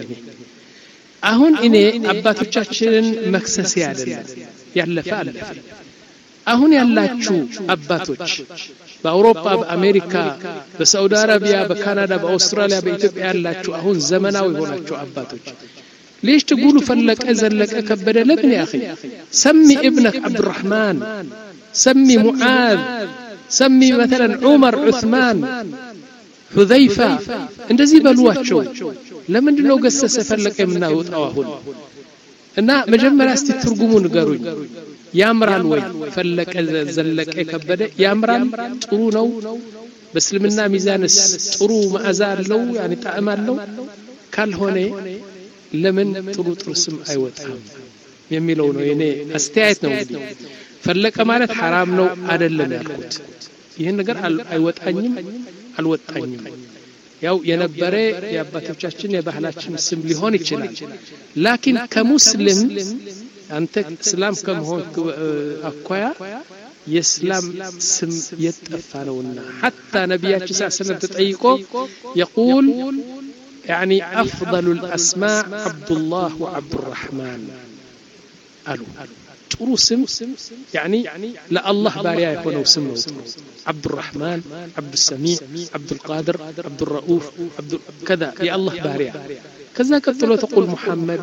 አሁን እኔ አባቶቻችንን መክሰስ ያደለ ያለፈ አለፈ አሁን ያላችሁ አባቶች በአውሮፓ በአሜሪካ በሳውዲ አረቢያ በካናዳ በአውስትራሊያ በኢትዮጵያ ያላችሁ አሁን ዘመናዊ ሆናችሁ አባቶች ليش تقولوا فلك أزلك كبد لبن يا أخي سمي ابنك عبد الرحمن سمي معاذ سمي مثلا عمر عثمان حذيفة اندزي بلواتشو لمن دنو قسس فلك منا وطواهن እና መጀመሪያ እስቲ ትርጉሙን ንገሩኝ ያምራል ወይ ፈለቀ ዘለቀ ከበደ ያምራል ጥሩ ነው በእስልምና ሚዛንስ ጥሩ መዓዛ አለው ያኒ ጣዕም አለው ካልሆነ ለምን ጥሩ ጥርስም አይወጣም የሚለው ነው የኔ አስተያየት ነው እንግዲህ ፈለቀ ማለት حرام ነው አይደለም ያልኩት ይሄን ነገር አይወጣኝም አልወጣኝም ያው የነበረ የአባቶቻችን የባህላችን ስም ሊሆን ይችላል ላኪን ከሙስሊም አንተ እስላም ከመሆን አኳያ የእስላም ስም የጠፋ ነውና حتى ነብያችን ሰለላሁ ዐለይሂ ወሰለም ተጠይቆ يقول يعني افضل الاسماء عبد الله وعبد الرحمن قالوا ጥሩ ስም يعني لا الله ባሪያ የሆነው ስም ነው عبد الرحمن عبد السميع عبد القادر عبد الرؤوف عبد كذا يا الله باريا كذا قتلوا تقول محمد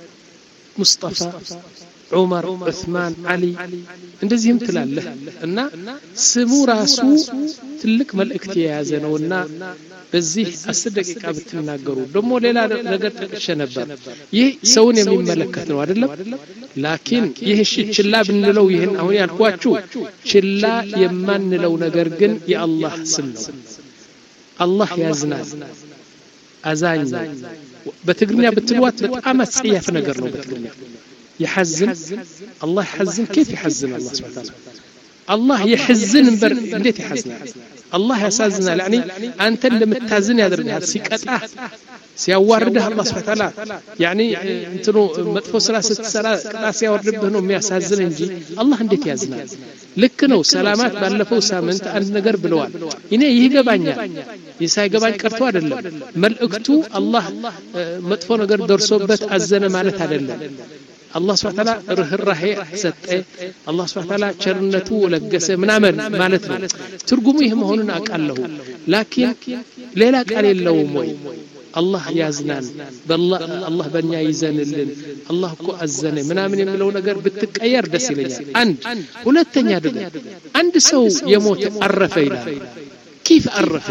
مصطفى عمر عثمان علي እንደዚህም ትላለህ እና ስሙ ራሱ ትልቅ መልእክት የያዘ ነውና በዚህ አስር ደቂቃ ብትናገሩ ደሞ ሌላ ነገር ተቀሸ ነበር ይህ ሰውን የሚመለከት ነው አይደለም ላኪን ይህ ችላ ብንለው ይሄን አሁን ያልኳችሁ ችላ የማንለው ነገር ግን የአላህ ስም ነው አላህ ያዝናል አዛኝ በትግርኛ ብትሏት በጣም አስጸያፍ ነገር ነው በትግርኛ يحزن الله يحزن كيف يحزن الله سبحانه وتعالى الله يحزن بر እንዴት يحزن الله ያሳዝናል يعني አንተ ለምታዝን ያደርጋል ሲቀጣህ ሲያዋርድህ الله سبحانه وتعالى يعني እንትኑ መጥፎ ስራ ስትሰራ ቅጣት ሲያወርድብህ ነው የሚያሳዝን እንጂ الله እንዴት ያዝናል ልክ ነው ሰላማት ባለፈው ሳምንት አንድ ነገር ብለዋል እኔ ይገባኛል ይሳይገባኝ ቀርቶ አይደለም መልእክቱ الله መጥፎ ነገር ደርሶበት አዘነ ማለት አይደለም الله سبحانه وتعالى رهراه سته الله سبحانه وتعالى ቸርነቱ ለገሰ ምናምን ማለት ነው ትርጉሙ ይሄ መሆኑን አቃለሁ ላኪን ሌላ ቃል የለውም ወይ الله ያዝናል በአላህ الله በእኛ ይዘንልን الله እኮ አዘነ ምናምን የሚለው ነገር ብትቀየር ደስ ይለኛል አንድ ሁለተኛ ደግሞ አንድ ሰው የሞተ አረፈ ይላል كيف አረፈ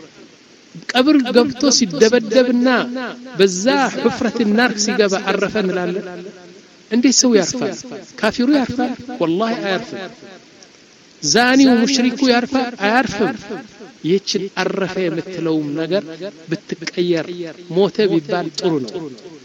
ቀብር ገብቶ ሲደበደብና በዛ حفرة النار ሲገባ አረፈ እንላለን እንዴት ሰው ያርፋል ካፊሩ ያርፋል والله አያርፍም ዛኒው ሙሽሪኩ ያርፋል አያርፍም ይህችን አረፈ የምትለው ነገር ብትቀየር ሞተ ቢባል ጥሩ ነው